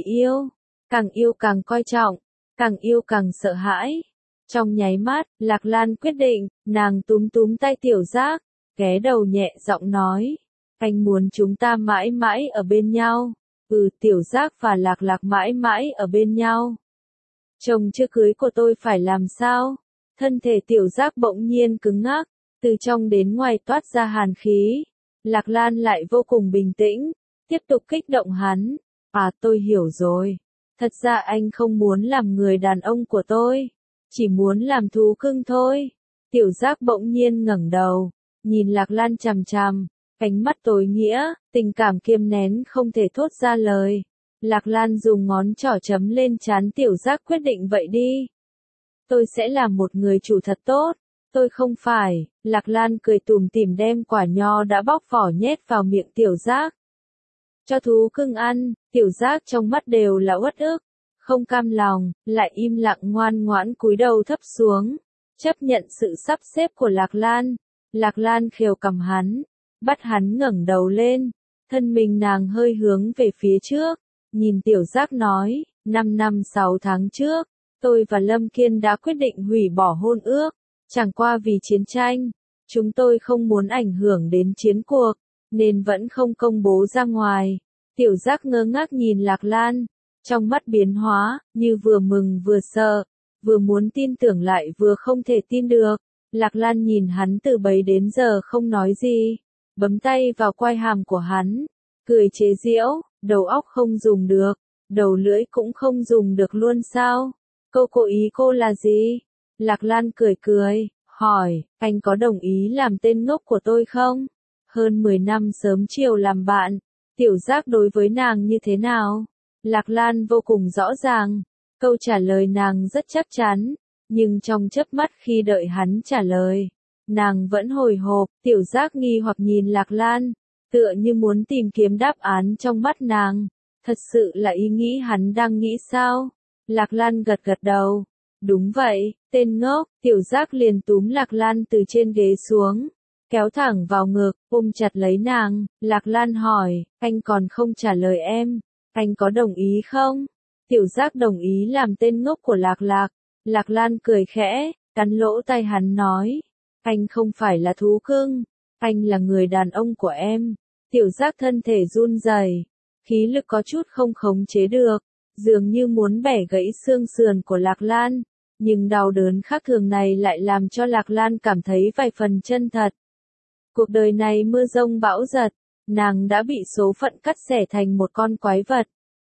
yêu càng coi trọng, càng yêu càng sợ hãi. Trong nháy mắt, Lạc Lan quyết định, nàng túm túm tay Tiểu Giác, ghé đầu nhẹ giọng nói, anh muốn chúng ta mãi mãi ở bên nhau. Tiểu Giác và Lạc Lạc mãi mãi ở bên nhau. Chồng chưa cưới của tôi phải làm sao? Thân thể Tiểu Giác bỗng nhiên cứng ngắc, từ trong đến ngoài toát ra hàn khí. Lạc Lan lại vô cùng bình tĩnh, tiếp tục kích động hắn. Tôi hiểu rồi. Thật ra anh không muốn làm người đàn ông của tôi, chỉ muốn làm thú cưng thôi. Tiểu Giác bỗng nhiên ngẩng đầu, nhìn Lạc Lan chằm chằm. Ánh mắt tối nghĩa, tình cảm kiềm nén không thể thốt ra lời. Lạc Lan dùng ngón trỏ chấm lên trán Tiểu Giác quyết định vậy đi. Tôi sẽ là một người chủ thật tốt. Tôi không phải. Lạc Lan cười tủm tỉm đem quả nho đã bóc vỏ nhét vào miệng Tiểu Giác. Cho thú cưng ăn, Tiểu Giác trong mắt đều là uất ức, không cam lòng, lại im lặng ngoan ngoãn cúi đầu thấp xuống, chấp nhận sự sắp xếp của Lạc Lan. Lạc Lan khều cằm hắn, bắt hắn ngẩng đầu lên, thân mình nàng hơi hướng về phía trước, nhìn Tiểu Giác nói, 5 năm 6 tháng trước, tôi và Lâm Kiên đã quyết định hủy bỏ hôn ước, chẳng qua vì chiến tranh, chúng tôi không muốn ảnh hưởng đến chiến cuộc, nên vẫn không công bố ra ngoài. Tiểu Giác ngơ ngác nhìn Lạc Lan, trong mắt biến hóa, như vừa mừng vừa sợ, vừa muốn tin tưởng lại vừa không thể tin được. Lạc Lan nhìn hắn từ bấy đến giờ không nói gì, bấm tay vào quai hàm của hắn, cười chế giễu, đầu óc không dùng được, đầu lưỡi cũng không dùng được luôn sao? Cô ý cô là gì? Lạc Lan cười cười, hỏi, anh có đồng ý làm tên ngốc của tôi không? Hơn 10 năm sớm chiều làm bạn, Tiểu Giác đối với nàng như thế nào? Lạc Lan vô cùng rõ ràng, câu trả lời nàng rất chắc chắn, nhưng trong chớp mắt khi đợi hắn trả lời, nàng vẫn hồi hộp. Tiểu Giác nghi hoặc nhìn Lạc Lan, tựa như muốn tìm kiếm đáp án trong mắt nàng. Thật sự là ý nghĩ hắn đang nghĩ sao? Lạc Lan gật gật đầu. Đúng vậy, tên ngốc. Tiểu Giác liền túm Lạc Lan từ trên ghế xuống, kéo thẳng vào ngực, ôm chặt lấy nàng. Lạc Lan hỏi, anh còn không trả lời em, anh có đồng ý không? Tiểu Giác đồng ý làm tên ngốc của Lạc Lạc. Lạc Lan cười khẽ, cắn lỗ tai hắn nói, anh không phải là thú cưng, anh là người đàn ông của em. Tiểu Giác thân thể run rẩy, khí lực có chút không khống chế được, dường như muốn bẻ gãy xương sườn của Lạc Lan, nhưng đau đớn khác thường này lại làm cho Lạc Lan cảm thấy vài phần chân thật. Cuộc đời này mưa rông bão giật, nàng đã bị số phận cắt xẻ thành một con quái vật.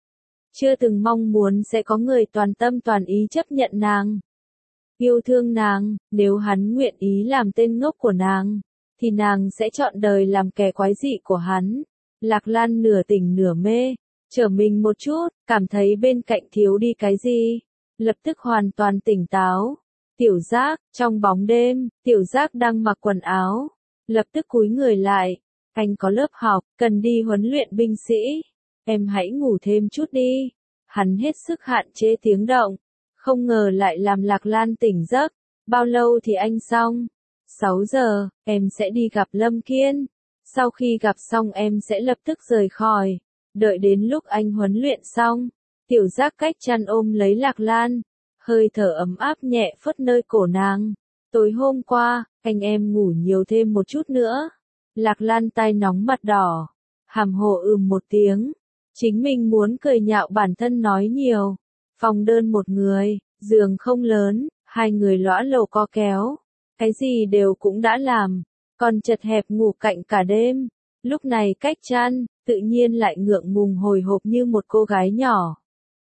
Chưa từng mong muốn sẽ có người toàn tâm toàn ý chấp nhận nàng, yêu thương nàng. Nếu hắn nguyện ý làm tên ngốc của nàng, thì nàng sẽ chọn đời làm kẻ quái dị của hắn. Lạc Lan nửa tỉnh nửa mê, trở mình một chút, cảm thấy bên cạnh thiếu đi cái gì. Lập tức hoàn toàn tỉnh táo. Tiểu Giác, trong bóng đêm, Tiểu Giác đang mặc quần áo. Lập tức cúi người lại. Anh có lớp học, cần đi huấn luyện binh sĩ. Em hãy ngủ thêm chút đi. Hắn hết sức hạn chế tiếng động. Không ngờ lại làm Lạc Lan tỉnh giấc. Bao lâu thì anh xong? 6 giờ, em sẽ đi gặp Lâm Kiên. Sau khi gặp xong em sẽ lập tức rời khỏi. Đợi đến lúc anh huấn luyện xong. Tiểu Giác cách chăn ôm lấy Lạc Lan. Hơi thở ấm áp nhẹ phất nơi cổ nàng. Tối hôm qua, anh em ngủ nhiều thêm một chút nữa. Lạc Lan tai nóng mặt đỏ. Hàm hồ một tiếng. Chính mình muốn cười nhạo bản thân nói nhiều. Phòng đơn một người, giường không lớn, hai người lõa lồ co kéo. Cái gì đều cũng đã làm. Còn chật hẹp ngủ cạnh cả đêm. Lúc này cách chăn, tự nhiên lại ngượng ngùng hồi hộp như một cô gái nhỏ.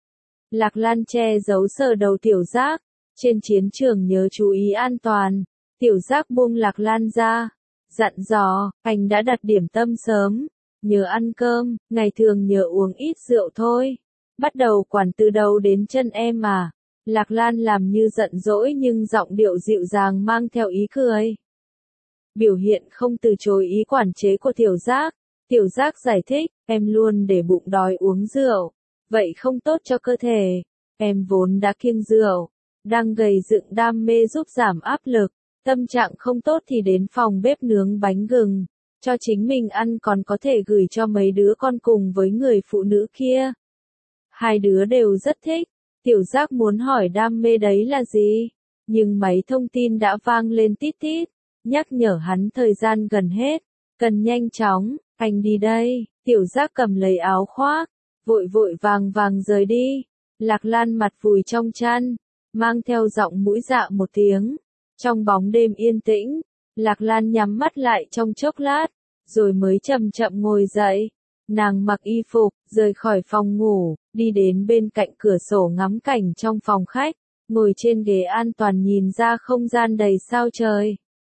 Lạc Lan che giấu sờ đầu Tiểu Giác. Trên chiến trường nhớ chú ý an toàn. Tiểu Giác buông Lạc Lan ra. Dặn dò, anh đã đặt điểm tâm sớm. Nhớ ăn cơm, ngày thường nhớ uống ít rượu thôi. Bắt đầu quản từ đầu đến chân em à. Lạc Lan làm như giận dỗi nhưng giọng điệu dịu dàng mang theo ý cười. Biểu hiện không từ chối ý quản chế của Tiểu Giác. Tiểu Giác giải thích, em luôn để bụng đói uống rượu. Vậy không tốt cho cơ thể. Em vốn đã kiêng rượu. Đang gầy dựng đam mê giúp giảm áp lực. Tâm trạng không tốt thì đến phòng bếp nướng bánh gừng. Cho chính mình ăn còn có thể gửi cho mấy đứa con cùng với người phụ nữ kia. Hai đứa đều rất thích. Tiểu Giác muốn hỏi đam mê đấy là gì. Nhưng máy thông tin đã vang lên tít tít. Nhắc nhở hắn thời gian gần hết. Cần nhanh chóng, anh đi đây. Tiểu Giác cầm lấy áo khoác. Vội vội vàng vàng rời đi. Lạc Lan mặt vùi trong chăn. Mang theo giọng mũi dạ một tiếng. Trong bóng đêm yên tĩnh. Lạc Lan nhắm mắt lại trong chốc lát. Rồi mới chậm chậm ngồi dậy. Nàng mặc y phục, rời khỏi phòng ngủ, đi đến bên cạnh cửa sổ ngắm cảnh trong phòng khách, ngồi trên ghế an toàn nhìn ra không gian đầy sao trời.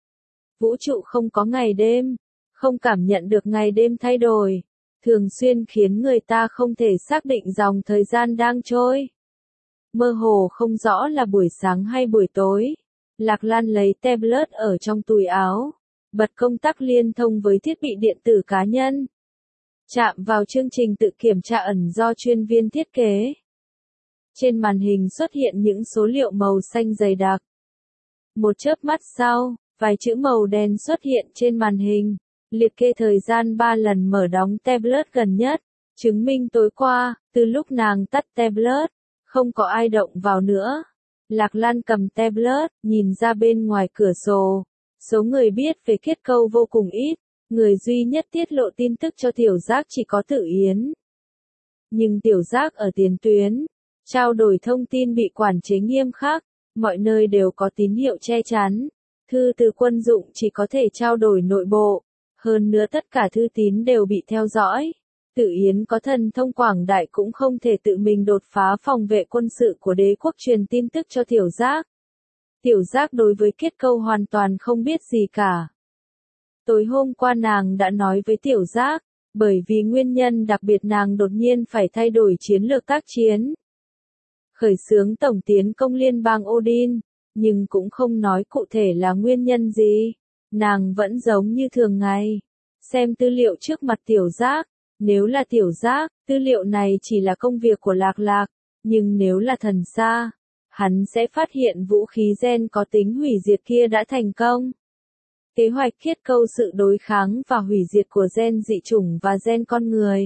Vũ trụ không có ngày đêm, không cảm nhận được ngày đêm thay đổi, thường xuyên khiến người ta không thể xác định dòng thời gian đang trôi. Mơ hồ không rõ là buổi sáng hay buổi tối. Lạc Lan lấy tablet ở trong túi áo, bật công tắc liên thông với thiết bị điện tử cá nhân. Chạm vào chương trình tự kiểm tra ẩn do chuyên viên thiết kế. Trên màn hình xuất hiện những số liệu màu xanh dày đặc. Một chớp mắt sau, vài chữ màu đen xuất hiện trên màn hình, liệt kê thời gian 3 lần mở đóng tablet gần nhất, chứng minh tối qua, từ lúc nàng tắt tablet, không có ai động vào nữa. Lạc Lan cầm tablet, nhìn ra bên ngoài cửa sổ. Số người biết về kết câu vô cùng ít. Người duy nhất tiết lộ tin tức cho Tiểu Giác chỉ có Tự Yến. Nhưng Tiểu Giác ở tiền tuyến, trao đổi thông tin bị quản chế nghiêm khắc, mọi nơi đều có tín hiệu che chắn. Thư từ quân dụng chỉ có thể trao đổi nội bộ, hơn nữa tất cả thư tín đều bị theo dõi. Tự Yến có thần thông quảng đại cũng không thể tự mình đột phá phòng vệ quân sự của đế quốc truyền tin tức cho Tiểu Giác. Tiểu Giác đối với kết câu hoàn toàn không biết gì cả. Tối hôm qua nàng đã nói với Tiểu Giác, bởi vì nguyên nhân đặc biệt nàng đột nhiên phải thay đổi chiến lược tác chiến. Khởi xướng tổng tiến công liên bang Odin, nhưng cũng không nói cụ thể là nguyên nhân gì. Nàng vẫn giống như thường ngày. Xem tư liệu trước mặt Tiểu Giác. Nếu là Tiểu Giác, tư liệu này chỉ là công việc của Lạc Lạc. Nhưng nếu là Thần Sa, hắn sẽ phát hiện vũ khí gen có tính hủy diệt kia đã thành công. Kế hoạch kết câu sự đối kháng và hủy diệt của gen dị chủng và gen con người.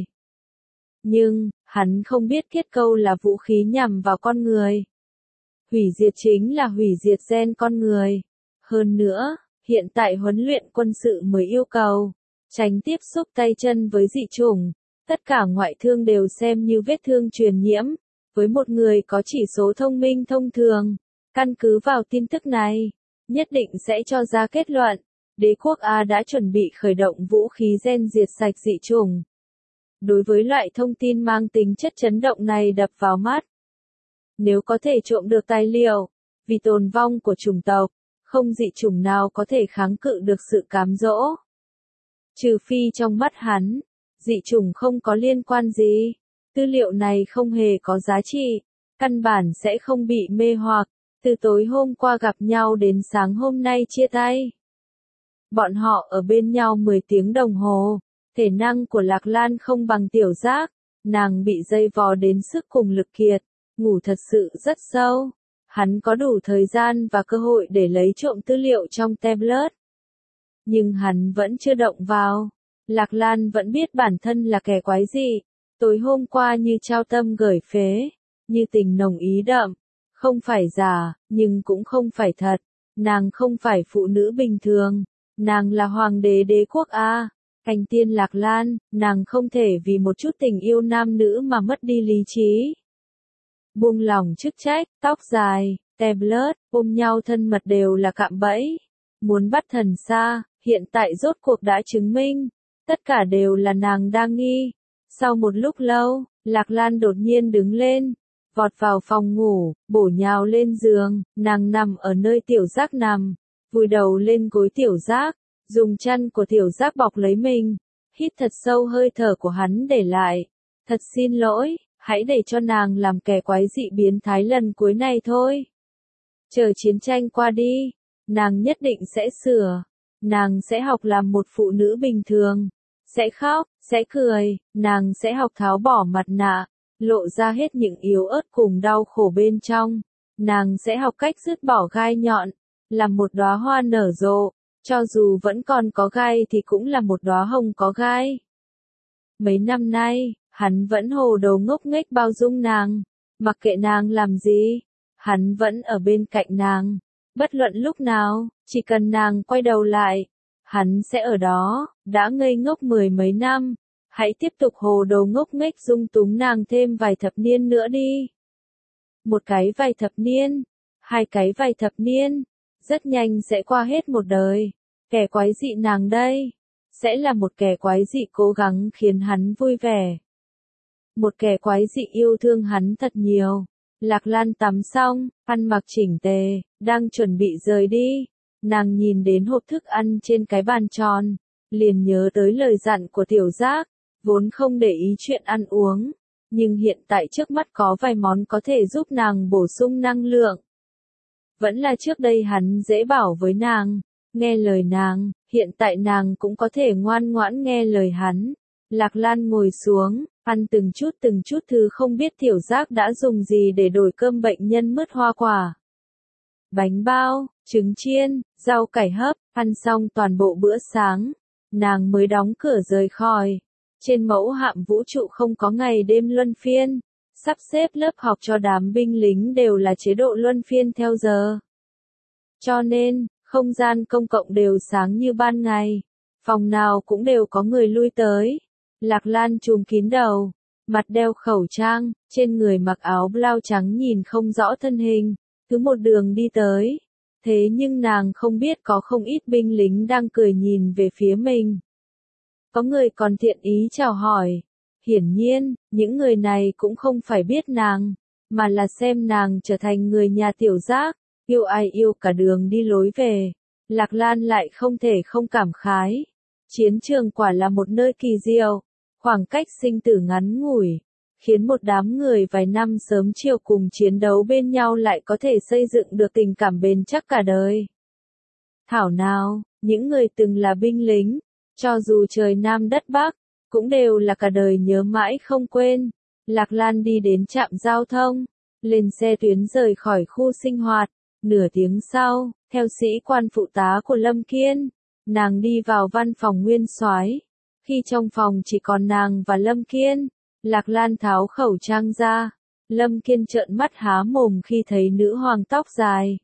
Nhưng, hắn không biết kết câu là vũ khí nhằm vào con người. Hủy diệt chính là hủy diệt gen con người. Hơn nữa, hiện tại huấn luyện quân sự mới yêu cầu tránh tiếp xúc tay chân với dị chủng. Tất cả ngoại thương đều xem như vết thương truyền nhiễm. Với một người có chỉ số thông minh thông thường, căn cứ vào tin tức này, nhất định sẽ cho ra kết luận. Đế quốc A đã chuẩn bị khởi động vũ khí gen diệt sạch dị chủng. Đối với loại thông tin mang tính chất chấn động này đập vào mắt. Nếu có thể trộm được tài liệu, vì tồn vong của chủng tộc, không dị chủng nào có thể kháng cự được sự cám dỗ. Trừ phi trong mắt hắn, dị chủng không có liên quan gì, tư liệu này không hề có giá trị, căn bản sẽ không bị mê hoặc, từ tối hôm qua gặp nhau đến sáng hôm nay chia tay. Bọn họ ở bên nhau 10 tiếng đồng hồ, thể năng của Lạc Lan không bằng Tiểu Giác, nàng bị dây vò đến sức cùng lực kiệt, ngủ thật sự rất sâu. Hắn có đủ thời gian và cơ hội để lấy trộm tư liệu trong tablet. Nhưng hắn vẫn chưa động vào. Lạc Lan vẫn biết bản thân là kẻ quái dị. Tối hôm qua như trao tâm gởi phế, như tình nồng ý đậm. Không phải giả, nhưng cũng không phải thật. Nàng không phải phụ nữ bình thường. Nàng là hoàng đế đế quốc A. Hành tiên Lạc Lan, nàng không thể vì một chút tình yêu nam nữ mà mất đi lý trí. Buông lỏng chức trách, tóc dài, tablet, ôm nhau thân mật đều là cạm bẫy. Muốn bắt thần xa, hiện tại rốt cuộc đã chứng minh. Tất cả đều là nàng đang nghi. Sau một lúc lâu, Lạc Lan đột nhiên đứng lên, vọt vào phòng ngủ, bổ nhào lên giường, nàng nằm ở nơi Tiểu Giác nằm, vùi đầu lên gối Tiểu Giác, dùng chăn của Tiểu Giác bọc lấy mình, hít thật sâu hơi thở của hắn để lại. Thật xin lỗi, hãy để cho nàng làm kẻ quái dị biến thái lần cuối này thôi. Chờ chiến tranh qua đi, nàng nhất định sẽ sửa, nàng sẽ học làm một phụ nữ bình thường, sẽ khóc, sẽ cười, nàng sẽ học tháo bỏ mặt nạ, lộ ra hết những yếu ớt cùng đau khổ bên trong, nàng sẽ học cách dứt bỏ gai nhọn, làm một đóa hoa nở rộ, cho dù vẫn còn có gai thì cũng là một đóa hồng có gai. Mấy năm nay, hắn vẫn hồ đồ ngốc nghếch bao dung nàng, mặc kệ nàng làm gì, hắn vẫn ở bên cạnh nàng, bất luận lúc nào, chỉ cần nàng quay đầu lại, hắn sẽ ở đó, đã ngây ngốc 10 mấy năm, hãy tiếp tục hồ đồ ngốc nghếch dung túng nàng thêm vài thập niên nữa đi. Một cái vài thập niên, hai cái vài thập niên, rất nhanh sẽ qua hết một đời, kẻ quái dị nàng đây, sẽ là một kẻ quái dị cố gắng khiến hắn vui vẻ. Một kẻ quái dị yêu thương hắn thật nhiều. Lạc Lan tắm xong, ăn mặc chỉnh tề, đang chuẩn bị rời đi. Nàng nhìn đến hộp thức ăn trên cái bàn tròn, liền nhớ tới lời dặn của Tiểu Giác, vốn không để ý chuyện ăn uống, nhưng hiện tại trước mắt có vài món có thể giúp nàng bổ sung năng lượng. Vẫn là trước đây hắn dễ bảo với nàng, nghe lời nàng, hiện tại nàng cũng có thể ngoan ngoãn nghe lời hắn. Lạc Lan ngồi xuống, ăn từng chút thứ không biết Tiểu Giác đã dùng gì để đổi cơm bệnh nhân mứt hoa quả. Bánh bao, trứng chiên, rau cải hấp, ăn xong toàn bộ bữa sáng, nàng mới đóng cửa rời khỏi. Trên mẫu hạm vũ trụ không có ngày đêm luân phiên, sắp xếp lớp học cho đám binh lính đều là chế độ luân phiên theo giờ. Cho nên, không gian công cộng đều sáng như ban ngày, phòng nào cũng đều có người lui tới. Lạc Lan trùm kín đầu, mặt đeo khẩu trang, trên người mặc áo blau trắng nhìn không rõ thân hình, cứ một đường đi tới. Thế nhưng nàng không biết có không ít binh lính đang cười nhìn về phía mình. Có người còn thiện ý chào hỏi. Hiển nhiên, những người này cũng không phải biết nàng, mà là xem nàng trở thành người nhà Tiểu Giác, yêu ai yêu cả đường đi lối về. Lạc Lan lại không thể không cảm khái. Chiến trường quả là một nơi kỳ diệu, khoảng cách sinh tử ngắn ngủi, khiến một đám người vài năm sớm chiều cùng chiến đấu bên nhau lại có thể xây dựng được tình cảm bền chắc cả đời. Thảo nào, những người từng là binh lính, cho dù trời Nam đất Bắc, cũng đều là cả đời nhớ mãi không quên. Lạc Lan đi đến trạm giao thông, lên xe tuyến rời khỏi khu sinh hoạt. Nửa tiếng sau, theo sĩ quan phụ tá của Lâm Kiên, nàng đi vào văn phòng nguyên soái. Khi trong phòng chỉ còn nàng và Lâm Kiên, Lạc Lan tháo khẩu trang ra. Lâm Kiên trợn mắt há mồm khi thấy nữ hoàng tóc dài,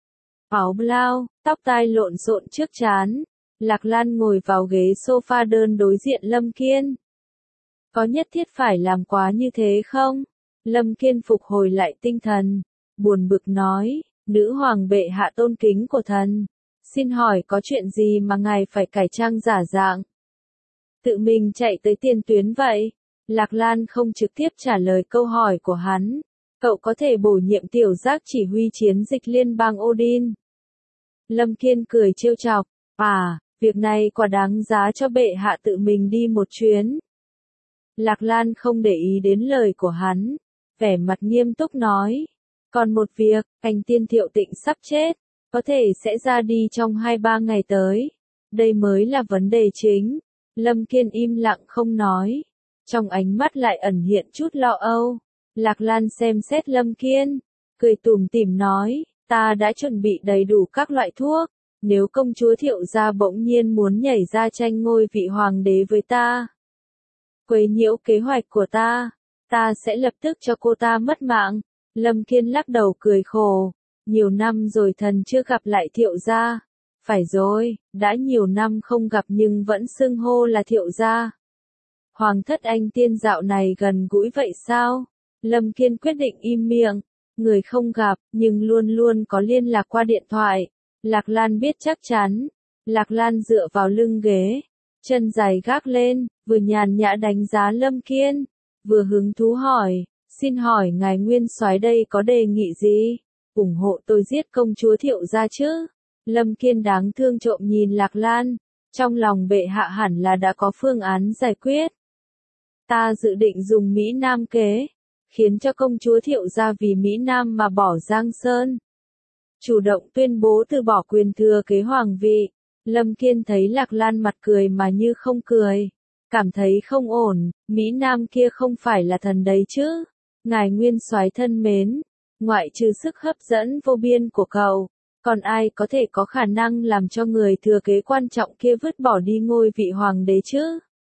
áo blau, tóc tai lộn xộn trước trán. Lạc Lan ngồi vào ghế sofa đơn đối diện Lâm Kiên. Có nhất thiết phải làm quá như thế không? Lâm Kiên phục hồi lại tinh thần, buồn bực nói, nữ hoàng bệ hạ tôn kính của thần. Xin hỏi có chuyện gì mà ngài phải cải trang giả dạng? Tự mình chạy tới tiền tuyến vậy? Lạc Lan không trực tiếp trả lời câu hỏi của hắn. Cậu có thể bổ nhiệm Tiểu Giác chỉ huy chiến dịch liên bang Odin. Lâm Kiên cười trêu chọc, việc này quả đáng giá cho bệ hạ tự mình đi một chuyến. Lạc Lan không để ý đến lời của hắn, vẻ mặt nghiêm túc nói, còn một việc, anh tiên Thiệu Tịnh sắp chết, có thể sẽ ra đi trong 2-3 ngày tới, đây mới là vấn đề chính. Lâm Kiên im lặng không nói, trong ánh mắt lại ẩn hiện chút lo âu. Lạc Lan xem xét Lâm Kiên, cười tủm tỉm nói, ta đã chuẩn bị đầy đủ các loại thuốc, nếu công chúa Thiệu gia bỗng nhiên muốn nhảy ra tranh ngôi vị hoàng đế với ta, quấy nhiễu kế hoạch của ta sẽ lập tức cho cô ta mất mạng. Lâm Kiên lắc đầu cười khổ, nhiều năm rồi thần chưa gặp lại Thiệu gia. Phải rồi, đã nhiều năm không gặp nhưng vẫn xưng hô là Thiệu gia. Hoàng thất anh tiên dạo này gần gũi vậy sao? Lâm Kiên quyết định im miệng, người không gặp, nhưng luôn luôn có liên lạc qua điện thoại. Lạc Lan biết chắc chắn. Lạc Lan dựa vào lưng ghế, chân dài gác lên, vừa nhàn nhã đánh giá Lâm Kiên, vừa hứng thú hỏi, xin hỏi ngài nguyên soái đây có đề nghị gì? Ủng hộ tôi giết công chúa Thiệu gia chứ? Lâm Kiên đáng thương trộm nhìn Lạc Lan, trong lòng bệ hạ hẳn là đã có phương án giải quyết. Ta dự định dùng Mỹ Nam kế, khiến cho công chúa Thiệu gia vì Mỹ Nam mà bỏ Giang Sơn. Chủ động tuyên bố từ bỏ quyền thừa kế hoàng vị. Lâm Kiên thấy Lạc Lan mặt cười mà như không cười, cảm thấy không ổn, Mỹ Nam kia không phải là thần đấy chứ? Ngài nguyên soái thân mến, ngoại trừ sức hấp dẫn vô biên của cậu, còn ai có thể có khả năng làm cho người thừa kế quan trọng kia vứt bỏ đi ngôi vị hoàng đế chứ?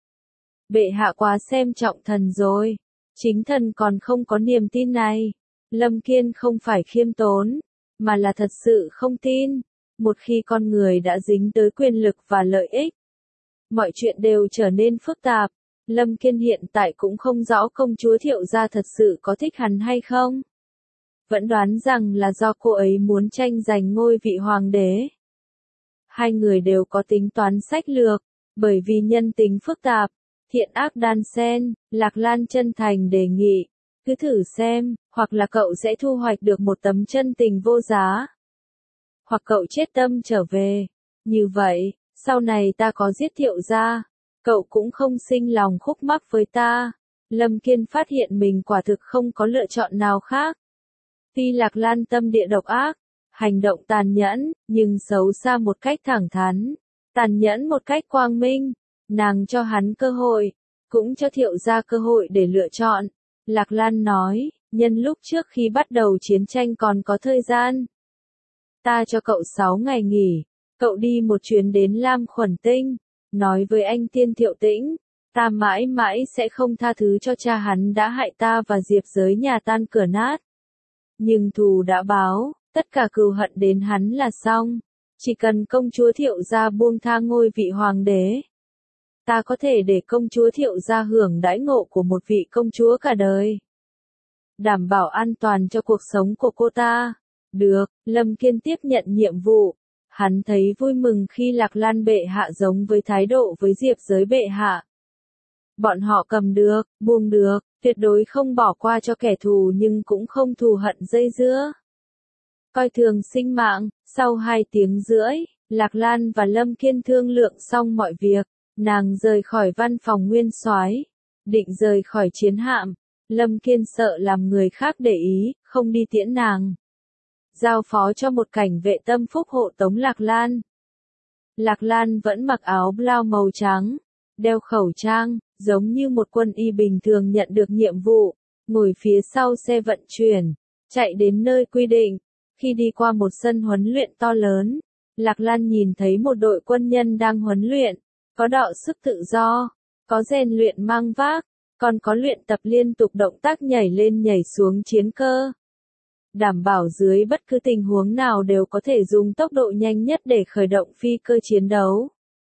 Bệ hạ quá xem trọng thần rồi, chính thần còn không có niềm tin này. Lâm Kiên không phải khiêm tốn, mà là thật sự không tin. Một khi con người đã dính tới quyền lực và lợi ích, mọi chuyện đều trở nên phức tạp. Lâm Kiên hiện tại cũng không rõ công chúa Thiệu gia thật sự có thích hắn hay không. Vẫn đoán rằng là do cô ấy muốn tranh giành ngôi vị hoàng đế. Hai người đều có tính toán sách lược, bởi vì nhân tính phức tạp, thiện ác đan xen. Lạc Lan chân thành đề nghị, cứ thử xem, hoặc là cậu sẽ thu hoạch được một tấm chân tình vô giá, hoặc cậu chết tâm trở về. Như vậy, sau này ta có giết Thiệu gia, cậu cũng không sinh lòng khúc mắc với ta. Lâm Kiên phát hiện mình quả thực không có lựa chọn nào khác. Tuy Lạc Lan tâm địa độc ác, hành động tàn nhẫn, nhưng xấu xa một cách thẳng thắn, tàn nhẫn một cách quang minh. Nàng cho hắn cơ hội, cũng cho Thiệu gia cơ hội để lựa chọn. Lạc Lan nói, nhân lúc trước khi bắt đầu chiến tranh còn có thời gian, ta cho cậu 6 ngày nghỉ, cậu đi một chuyến đến Lam Khuẩn Tinh, nói với anh tiên Thiệu Tĩnh, ta mãi mãi sẽ không tha thứ cho cha hắn đã hại ta và Diệp giới nhà tan cửa nát. Nhưng thù đã báo, tất cả cừu hận đến hắn là xong. Chỉ cần công chúa Thiệu gia buông tha ngôi vị hoàng đế, ta có thể để công chúa Thiệu gia hưởng đãi ngộ của một vị công chúa cả đời, đảm bảo an toàn cho cuộc sống của cô ta. Được, Lâm Kiên tiếp nhận nhiệm vụ. Hắn thấy vui mừng khi Lạc Lan bệ hạ giống với thái độ với Diệp giới bệ hạ. Bọn họ cầm được, buông được, tuyệt đối không bỏ qua cho kẻ thù nhưng cũng không thù hận dây dưa. Coi thường sinh mạng. Sau 2 tiếng rưỡi, Lạc Lan và Lâm Kiên thương lượng xong mọi việc, nàng rời khỏi văn phòng nguyên soái, định rời khỏi chiến hạm. Lâm Kiên sợ làm người khác để ý, không đi tiễn nàng, giao phó cho một cảnh vệ tâm phúc hộ tống Lạc Lan. Lạc Lan vẫn mặc áo blau màu trắng, đeo khẩu trang, giống như một quân y bình thường nhận được nhiệm vụ, ngồi phía sau xe vận chuyển, chạy đến nơi quy định. Khi đi qua một sân huấn luyện to lớn, Lạc Lan nhìn thấy một đội quân nhân đang huấn luyện, có đọ sức tự do, có rèn luyện mang vác, còn có luyện tập liên tục động tác nhảy lên nhảy xuống chiến cơ. Đảm bảo dưới bất cứ tình huống nào đều có thể dùng tốc độ nhanh nhất để khởi động phi cơ chiến đấu.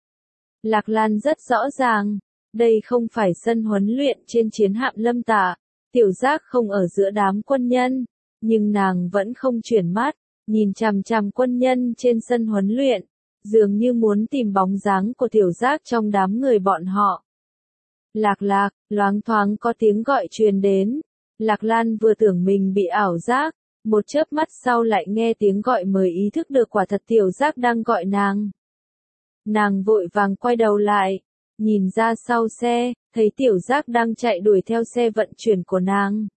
Lạc Lan rất rõ ràng, đây không phải sân huấn luyện trên chiến hạm Lâm Tả. Tiểu Giác không ở giữa đám quân nhân, nhưng nàng vẫn không chuyển mắt, nhìn chằm chằm quân nhân trên sân huấn luyện, dường như muốn tìm bóng dáng của Tiểu Giác trong đám người bọn họ. Lạc Lạc, loáng thoáng có tiếng gọi truyền đến. Lạc Lan vừa tưởng mình bị ảo giác, Một chớp mắt sau lại nghe tiếng gọi mời ý thức được quả thật Tiểu Giác đang gọi nàng. Nàng vội vàng quay đầu lại, nhìn ra sau xe, thấy Tiểu Giác đang chạy đuổi theo xe vận chuyển của nàng.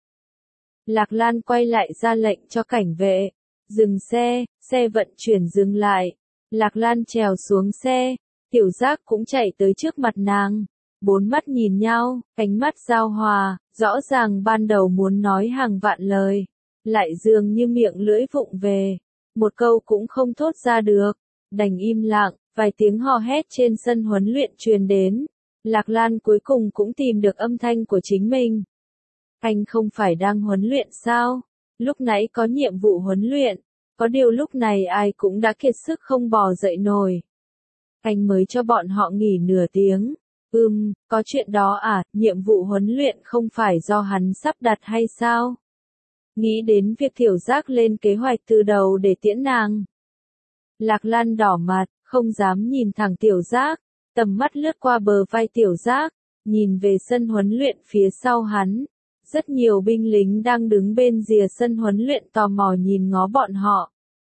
Lạc Lan quay lại ra lệnh cho cảnh vệ, dừng xe, xe vận chuyển dừng lại. Lạc Lan trèo xuống xe, Tiểu Giác cũng chạy tới trước mặt nàng. Bốn mắt nhìn nhau, ánh mắt giao hòa, rõ ràng ban đầu muốn nói hàng vạn lời, lại dường như miệng lưỡi vụng về, một câu cũng không thốt ra được, đành im lặng. Vài tiếng hò hét trên sân huấn luyện truyền đến. Lạc Lan cuối cùng cũng tìm được âm thanh của chính mình. Anh không phải đang huấn luyện sao? Lúc nãy có nhiệm vụ huấn luyện, có điều lúc này ai cũng đã kiệt sức không bò dậy nổi. Anh mới cho bọn họ nghỉ nửa tiếng. Có chuyện đó à, nhiệm vụ huấn luyện không phải do hắn sắp đặt hay sao? Nghĩ đến việc Tiểu Giác lên kế hoạch từ đầu để tiễn nàng. Lạc Lan đỏ mặt, không dám nhìn thẳng Tiểu Giác, tầm mắt lướt qua bờ vai Tiểu Giác, nhìn về sân huấn luyện phía sau hắn. Rất nhiều binh lính đang đứng bên rìa sân huấn luyện tò mò nhìn ngó bọn họ.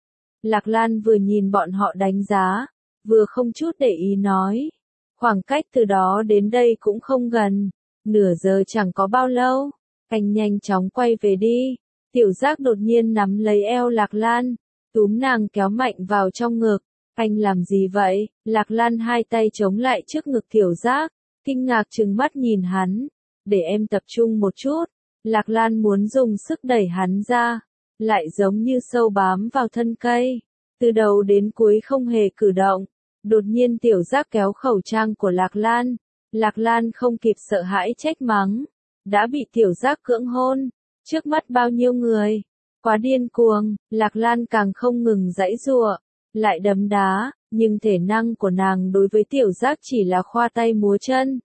Lạc Lan vừa nhìn bọn họ đánh giá, vừa không chút để ý nói. Khoảng cách từ đó đến đây cũng không gần, nửa giờ chẳng có bao lâu, anh nhanh chóng quay về đi. Tiểu Giác đột nhiên nắm lấy eo Lạc Lan, túm nàng kéo mạnh vào trong ngực. Anh làm gì vậy? Lạc Lan hai tay chống lại trước ngực Tiểu Giác, kinh ngạc trừng mắt nhìn hắn. Để em tập trung một chút. Lạc Lan muốn dùng sức đẩy hắn ra, lại giống như sâu bám vào thân cây. Từ đầu đến cuối không hề cử động. Đột nhiên Tiểu Giác kéo khẩu trang của Lạc Lan. Lạc Lan không kịp sợ hãi trách mắng. Đã bị Tiểu Giác cưỡng hôn. Trước mắt bao nhiêu người. Quá điên cuồng, Lạc Lan càng không ngừng giãy giụa, lại đấm đá, nhưng thể năng của nàng đối với Tiểu Giác chỉ là khoa tay múa chân.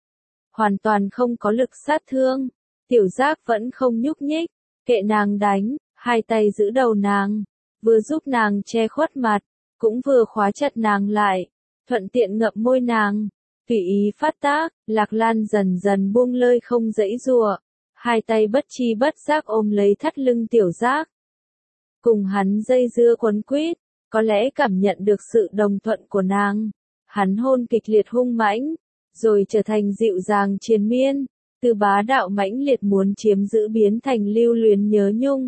Hoàn toàn không có lực sát thương. Tiểu Giác vẫn không nhúc nhích, kệ nàng đánh, hai tay giữ đầu nàng, vừa giúp nàng che khuất mặt, cũng vừa khóa chặt nàng lại, thuận tiện ngậm môi nàng. Tùy ý phát tác, Lạc Lan dần dần buông lơi không giãy giụa, hai tay bất chi bất giác ôm lấy thắt lưng Tiểu Giác. Cùng hắn dây dưa quấn quýt, có lẽ cảm nhận được sự đồng thuận của nàng. Hắn hôn kịch liệt hung mãnh, rồi trở thành dịu dàng triền miên, từ bá đạo mãnh liệt muốn chiếm giữ biến thành lưu luyến nhớ nhung.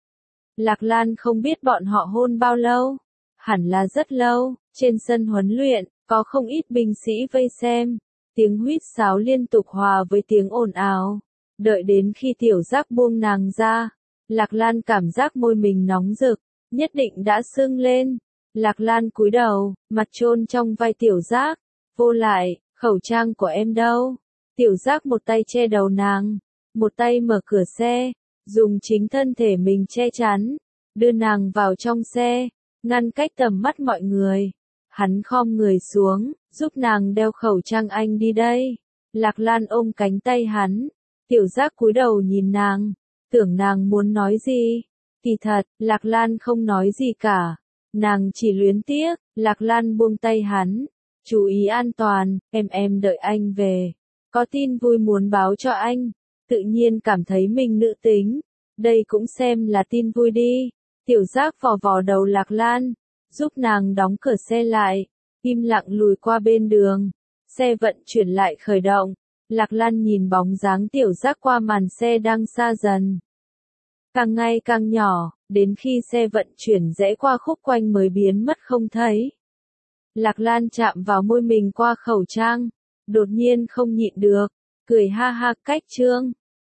Lạc Lan không biết bọn họ hôn bao lâu, hẳn là rất lâu. Trên sân huấn luyện, có không ít binh sĩ vây xem, tiếng huýt sáo liên tục hòa với tiếng ồn ào. Đợi đến khi Tiểu Giác buông nàng ra, Lạc Lan cảm giác môi mình nóng rực, nhất định đã sưng lên. Lạc Lan cúi đầu, mặt chôn trong vai Tiểu Giác, vô lại, khẩu trang của em đâu? Tiểu Giác một tay che đầu nàng, một tay mở cửa xe, dùng chính thân thể mình che chắn, đưa nàng vào trong xe, ngăn cách tầm mắt mọi người. Hắn khom người xuống, giúp nàng đeo khẩu trang, anh đi đây. Lạc Lan ôm cánh tay hắn, Tiểu Giác cúi đầu nhìn nàng, tưởng nàng muốn nói gì. Kỳ thật, Lạc Lan không nói gì cả. Nàng chỉ luyến tiếc. Lạc Lan buông tay hắn. Chú ý an toàn, em đợi anh về. Có tin vui muốn báo cho anh. Tự nhiên cảm thấy mình nữ tính. Đây cũng xem là tin vui đi. Tiểu Giác vò vò đầu Lạc Lan, giúp nàng đóng cửa xe lại, im lặng lùi qua bên đường. Xe vận chuyển lại khởi động. Lạc Lan nhìn bóng dáng Tiểu Giác qua màn xe đang xa dần, càng ngày càng nhỏ, đến khi xe vận chuyển rẽ qua khúc quanh mới biến mất không thấy. Lạc Lan chạm vào môi mình qua khẩu trang, đột nhiên không nhịn được, cười ha ha cách trương.